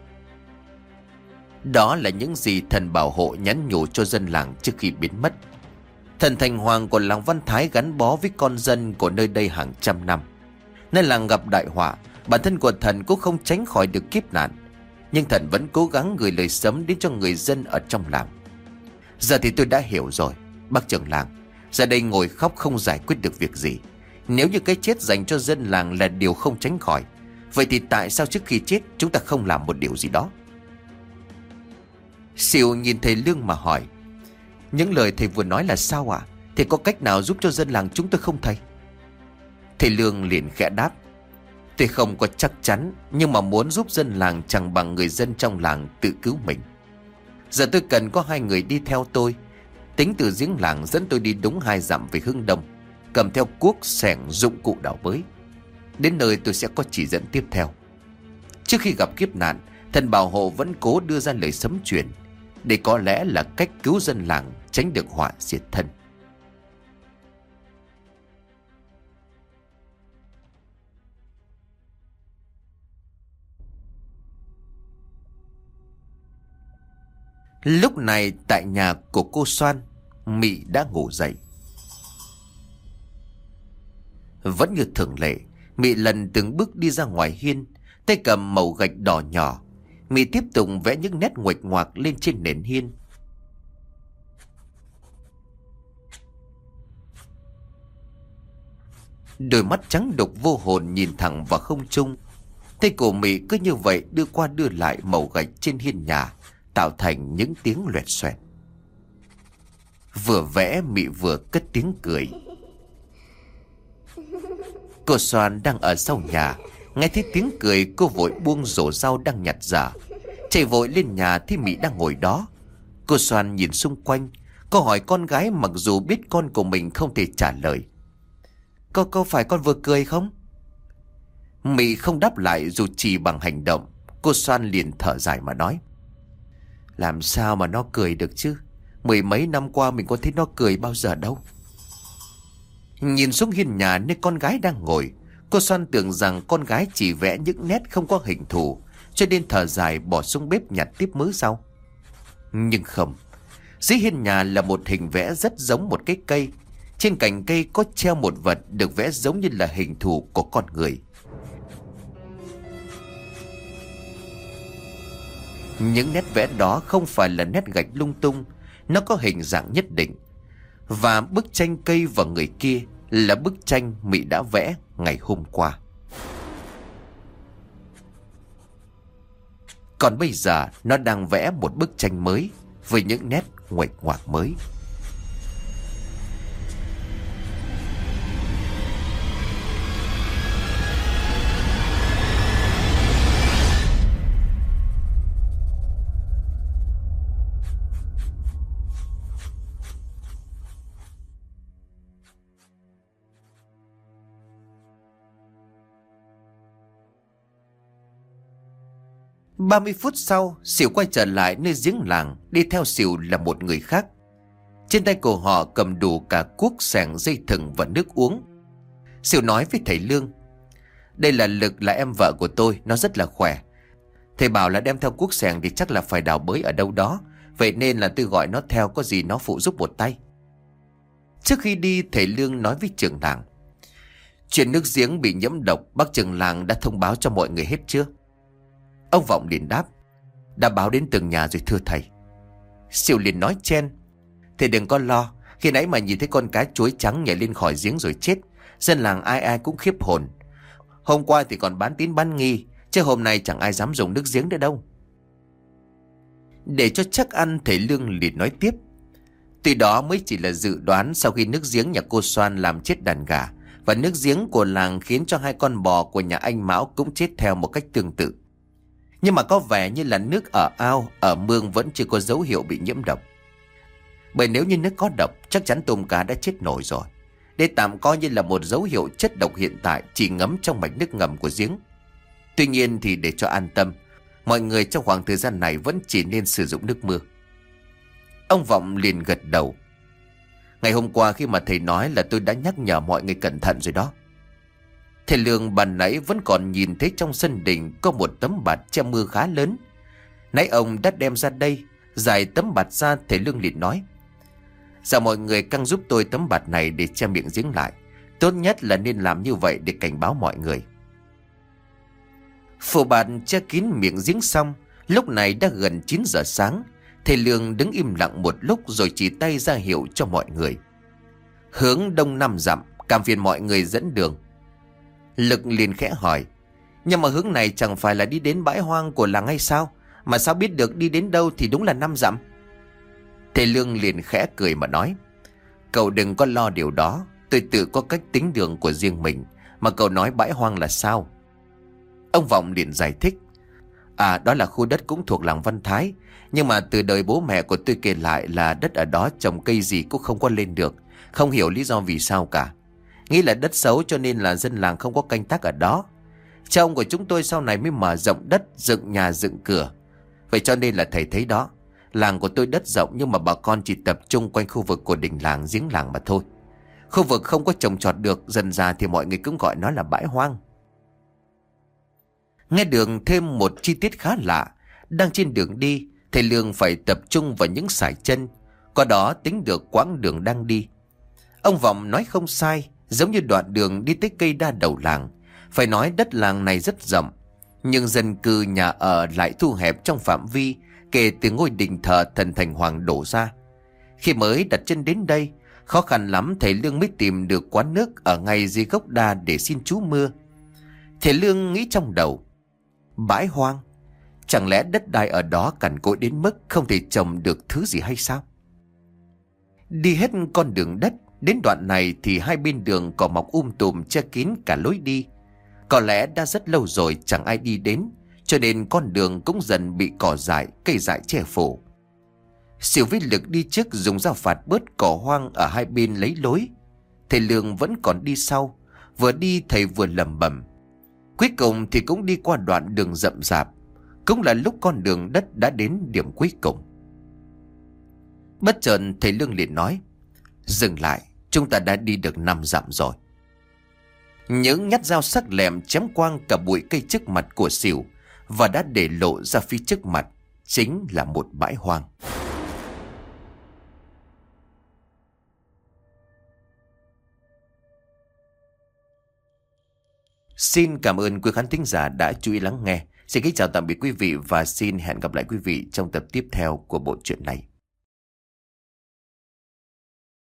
Đó là những gì thần bảo hộ nhắn nhủ cho dân làng trước khi biến mất. Thần thành hoàng của làng Văn Thái gắn bó với con dân của nơi đây hàng trăm năm. Nơi làng gặp đại họa, bản thân của thần cũng không tránh khỏi được kiếp nạn, nhưng thần vẫn cố gắng gửi lời sớm đến cho người dân ở trong làng. Giờ thì tôi đã hiểu rồi, bác trưởng làng. Giờ đây ngồi khóc không giải quyết được việc gì. Nếu như cái chết dành cho dân làng là điều không tránh khỏi, vậy thì tại sao trước khi chết chúng ta không làm một điều gì đó? Sỉu nhìn thầy Lương mà hỏi: những lời thầy vừa nói là sao ạ? Thầy có cách nào giúp cho dân làng chúng tôi không thầy? Thầy Lương liền khẽ đáp: tôi không có chắc chắn, nhưng mà muốn giúp dân làng chẳng bằng người dân trong làng tự cứu mình. Giờ tôi cần có 2 người đi theo tôi. Tính từ giếng làng dẫn tôi đi đúng 2 dặm về hướng đông, cầm theo cuốc, xẻng, dụng cụ đào bới. Đến nơi tôi sẽ có chỉ dẫn tiếp theo. Trước khi gặp kiếp nạn, thần bảo hộ vẫn cố đưa ra lời sấm truyền. Đây có lẽ là cách cứu dân làng tránh được họa diệt thân. Lúc này tại nhà của cô Soan, Mị đã ngủ dậy. Vẫn như thường lệ, Mị lần từng bước đi ra ngoài hiên, tay cầm mẩu gạch đỏ nhỏ. Mị tiếp tục vẽ những nét nguệch ngoạc lên trên nền hiên. Đôi mắt trắng đục vô hồn nhìn thẳng vào không trung. Tay của Mị cứ như vậy đưa qua đưa lại mẩu gạch trên hiên nhà, tạo thành những tiếng loẹt xoẹt. Vừa vẽ, Mị vừa cất tiếng cười. Cô Soan đang ở sau nhà, nghe thấy tiếng cười, cô vội buông rổ rau đang nhặt ra, chạy vội lên nhà thấy Mị đang ngồi đó. Cô Soan nhìn xung quanh, cô hỏi con gái mặc dù biết con của mình không thể trả lời: Cô phải con vừa cười không? Mị không đáp lại dù chỉ bằng hành động. Cô Soan liền thở dài mà nói: làm sao mà nó cười được chứ? 10 mấy năm qua mình có thấy nó cười bao giờ đâu. Nhìn xuống hiên nhà nơi con gái đang ngồi, cô Soan tưởng rằng con gái chỉ vẽ những nét không có hình thù, cho nên thở dài bỏ xuống bếp nhặt tiếp mớ rau. Nhưng không, dưới hiên nhà là một hình vẽ rất giống một cái cây. Trên cành cây có treo một vật được vẽ giống như là hình thù của con người. Những nét vẽ đó không phải là nét gạch lung tung, nó có hình dạng nhất định. Và bức tranh cây và người kia là bức tranh Mị đã vẽ ngày hôm qua. Còn bây giờ nó đang vẽ một bức tranh mới với những nét nguệch ngoạc mới. Ba mươi phút sau, Sỉu quay trở lại nơi giếng làng. Đi theo Sỉu là một người khác. Trên tay của họ cầm đủ cả cuốc, xẻng, dây thừng và nước uống. Sỉu nói với thầy Lương: đây là Lực, là em vợ của tôi, nó rất là khỏe. Thầy bảo là đem theo cuốc xẻng thì chắc là phải đào bới ở đâu đó, vậy nên là tôi gọi nó theo, có gì nó phụ giúp một tay. Trước khi đi, thầy Lương nói với trưởng làng: chuyện nước giếng bị nhiễm độc, bác trưởng làng đã thông báo cho mọi người hết chưa? Ông Vọng liền đáp: đã báo đến từng nhà rồi thưa thầy. Sỉu liền nói chen: thầy đừng có lo, khi nãy mà nhìn thấy con cá chuối trắng nhảy lên khỏi giếng rồi chết, dân làng ai ai cũng khiếp hồn. Hôm qua thì còn bán tín bán nghi, chứ hôm nay chẳng ai dám dùng nước giếng nữa đâu. Để cho chắc ăn, thầy Lương liền nói tiếp: tuy đó mới chỉ là dự đoán sau khi nước giếng nhà cô Soan làm chết đàn gà, và nước giếng của làng khiến cho 2 con bò của nhà anh Mão cũng chết theo một cách tương tự. Nhưng mà có vẻ như là nước ở ao, ở mương vẫn chưa có dấu hiệu bị nhiễm độc. Bởi nếu như nước có độc, chắc chắn tôm cá đã chết nổi rồi. Đây tạm coi như là một dấu hiệu chất độc hiện tại chỉ ngấm trong mạch nước ngầm của giếng. Tuy nhiên thì để cho an tâm, Mọi người trong khoảng thời gian này vẫn chỉ nên sử dụng nước mưa. Ông Vọng liền gật đầu. Ngày hôm qua khi mà thầy nói là tôi đã nhắc nhở mọi người cẩn thận rồi đó. Thầy Lương ban nãy vẫn còn nhìn thấy trong sân đình có một tấm bạt che mưa khá lớn. Nãy ông đã đem ra đây, giải tấm bạt ra. Thầy Lương liền nói: Dạ mọi người căng giúp tôi tấm bạt này để che miệng giếng lại. Tốt nhất là nên làm như vậy để cảnh báo mọi người. Phủ bạt che kín miệng giếng xong, lúc này đã gần 9 giờ sáng. Thầy Lương đứng im lặng một lúc rồi chỉ tay ra hiệu cho mọi người. Hướng đông 5 dặm, cảm phiền mọi người dẫn đường. Lực liền khẽ hỏi: Nhưng mà hướng này chẳng phải là đi đến bãi hoang của làng hay sao? Mà sao biết được đi đến đâu thì đúng là 5 dặm? Thầy Lương liền khẽ cười mà nói: Cậu đừng có lo điều đó. Tôi tự có cách tính đường của riêng mình. Mà cậu nói bãi hoang là sao? Ông Vọng liền giải thích: Đó là khu đất cũng thuộc làng Văn Thái. Nhưng mà từ đời bố mẹ của tôi kể lại là đất ở đó trồng cây gì cũng không có lên được. Không hiểu lý do vì sao cả. Nghĩ là đất xấu cho nên là dân làng không có canh tác ở đó. Cha ông của chúng tôi sau này mới mở rộng đất, dựng nhà dựng cửa. Vậy cho nên là thầy thấy đó, làng của tôi đất rộng nhưng mà bà con chỉ tập trung quanh khu vực của đình làng, giếng làng mà thôi. Khu vực không có trồng trọt được, dần ra thì mọi người cũng gọi nó là bãi hoang. Nghe được thêm một chi tiết khá lạ. Đang trên đường đi, thầy Lương phải tập trung vào những sải chân, qua đó tính được quãng đường đang đi. Ông Vọng nói không sai, giống như đoạn đường đi tới cây đa đầu làng. Phải nói đất làng này rất rộng, nhưng dân cư nhà ở lại thu hẹp trong phạm vi kể từ ngôi đình thờ thần Thành Hoàng đổ ra. Khi mới đặt chân đến đây, khó khăn lắm thầy Lương mới tìm được quán nước ở ngay dưới gốc đa để xin trú mưa. Thầy Lương nghĩ trong đầu: Bãi hoang, chẳng lẽ đất đai ở đó cằn cỗi đến mức không thể trồng được thứ gì hay sao? Đi hết con đường đất, đến đoạn này thì hai bên đường cỏ mọc tùm che kín cả lối đi. Có lẽ đã rất lâu rồi chẳng ai đi đến, cho nên con đường cũng dần bị cỏ dại, cây dại che phủ. Siêu với Lực đi trước dùng dao phạt bớt cỏ hoang ở hai bên lấy lối. Thầy Lương vẫn còn đi sau, vừa đi thầy vừa lẩm bẩm. Cuối cùng thì cũng đi qua đoạn đường rậm rạp, cũng là lúc con đường đất đã đến điểm cuối cùng. Bất chợt thầy Lương liền nói: Dừng lại, chúng ta đã đi được 5 dặm rồi. Những nhát dao sắc lẹm chém quang cả bụi cây trước mặt của Sỉu, và đã để lộ ra phía trước mặt chính là một bãi hoang. Xin cảm ơn quý khán thính giả đã chú ý lắng nghe. Xin kính chào tạm biệt quý vị và xin hẹn gặp lại quý vị trong tập tiếp theo của bộ truyện này.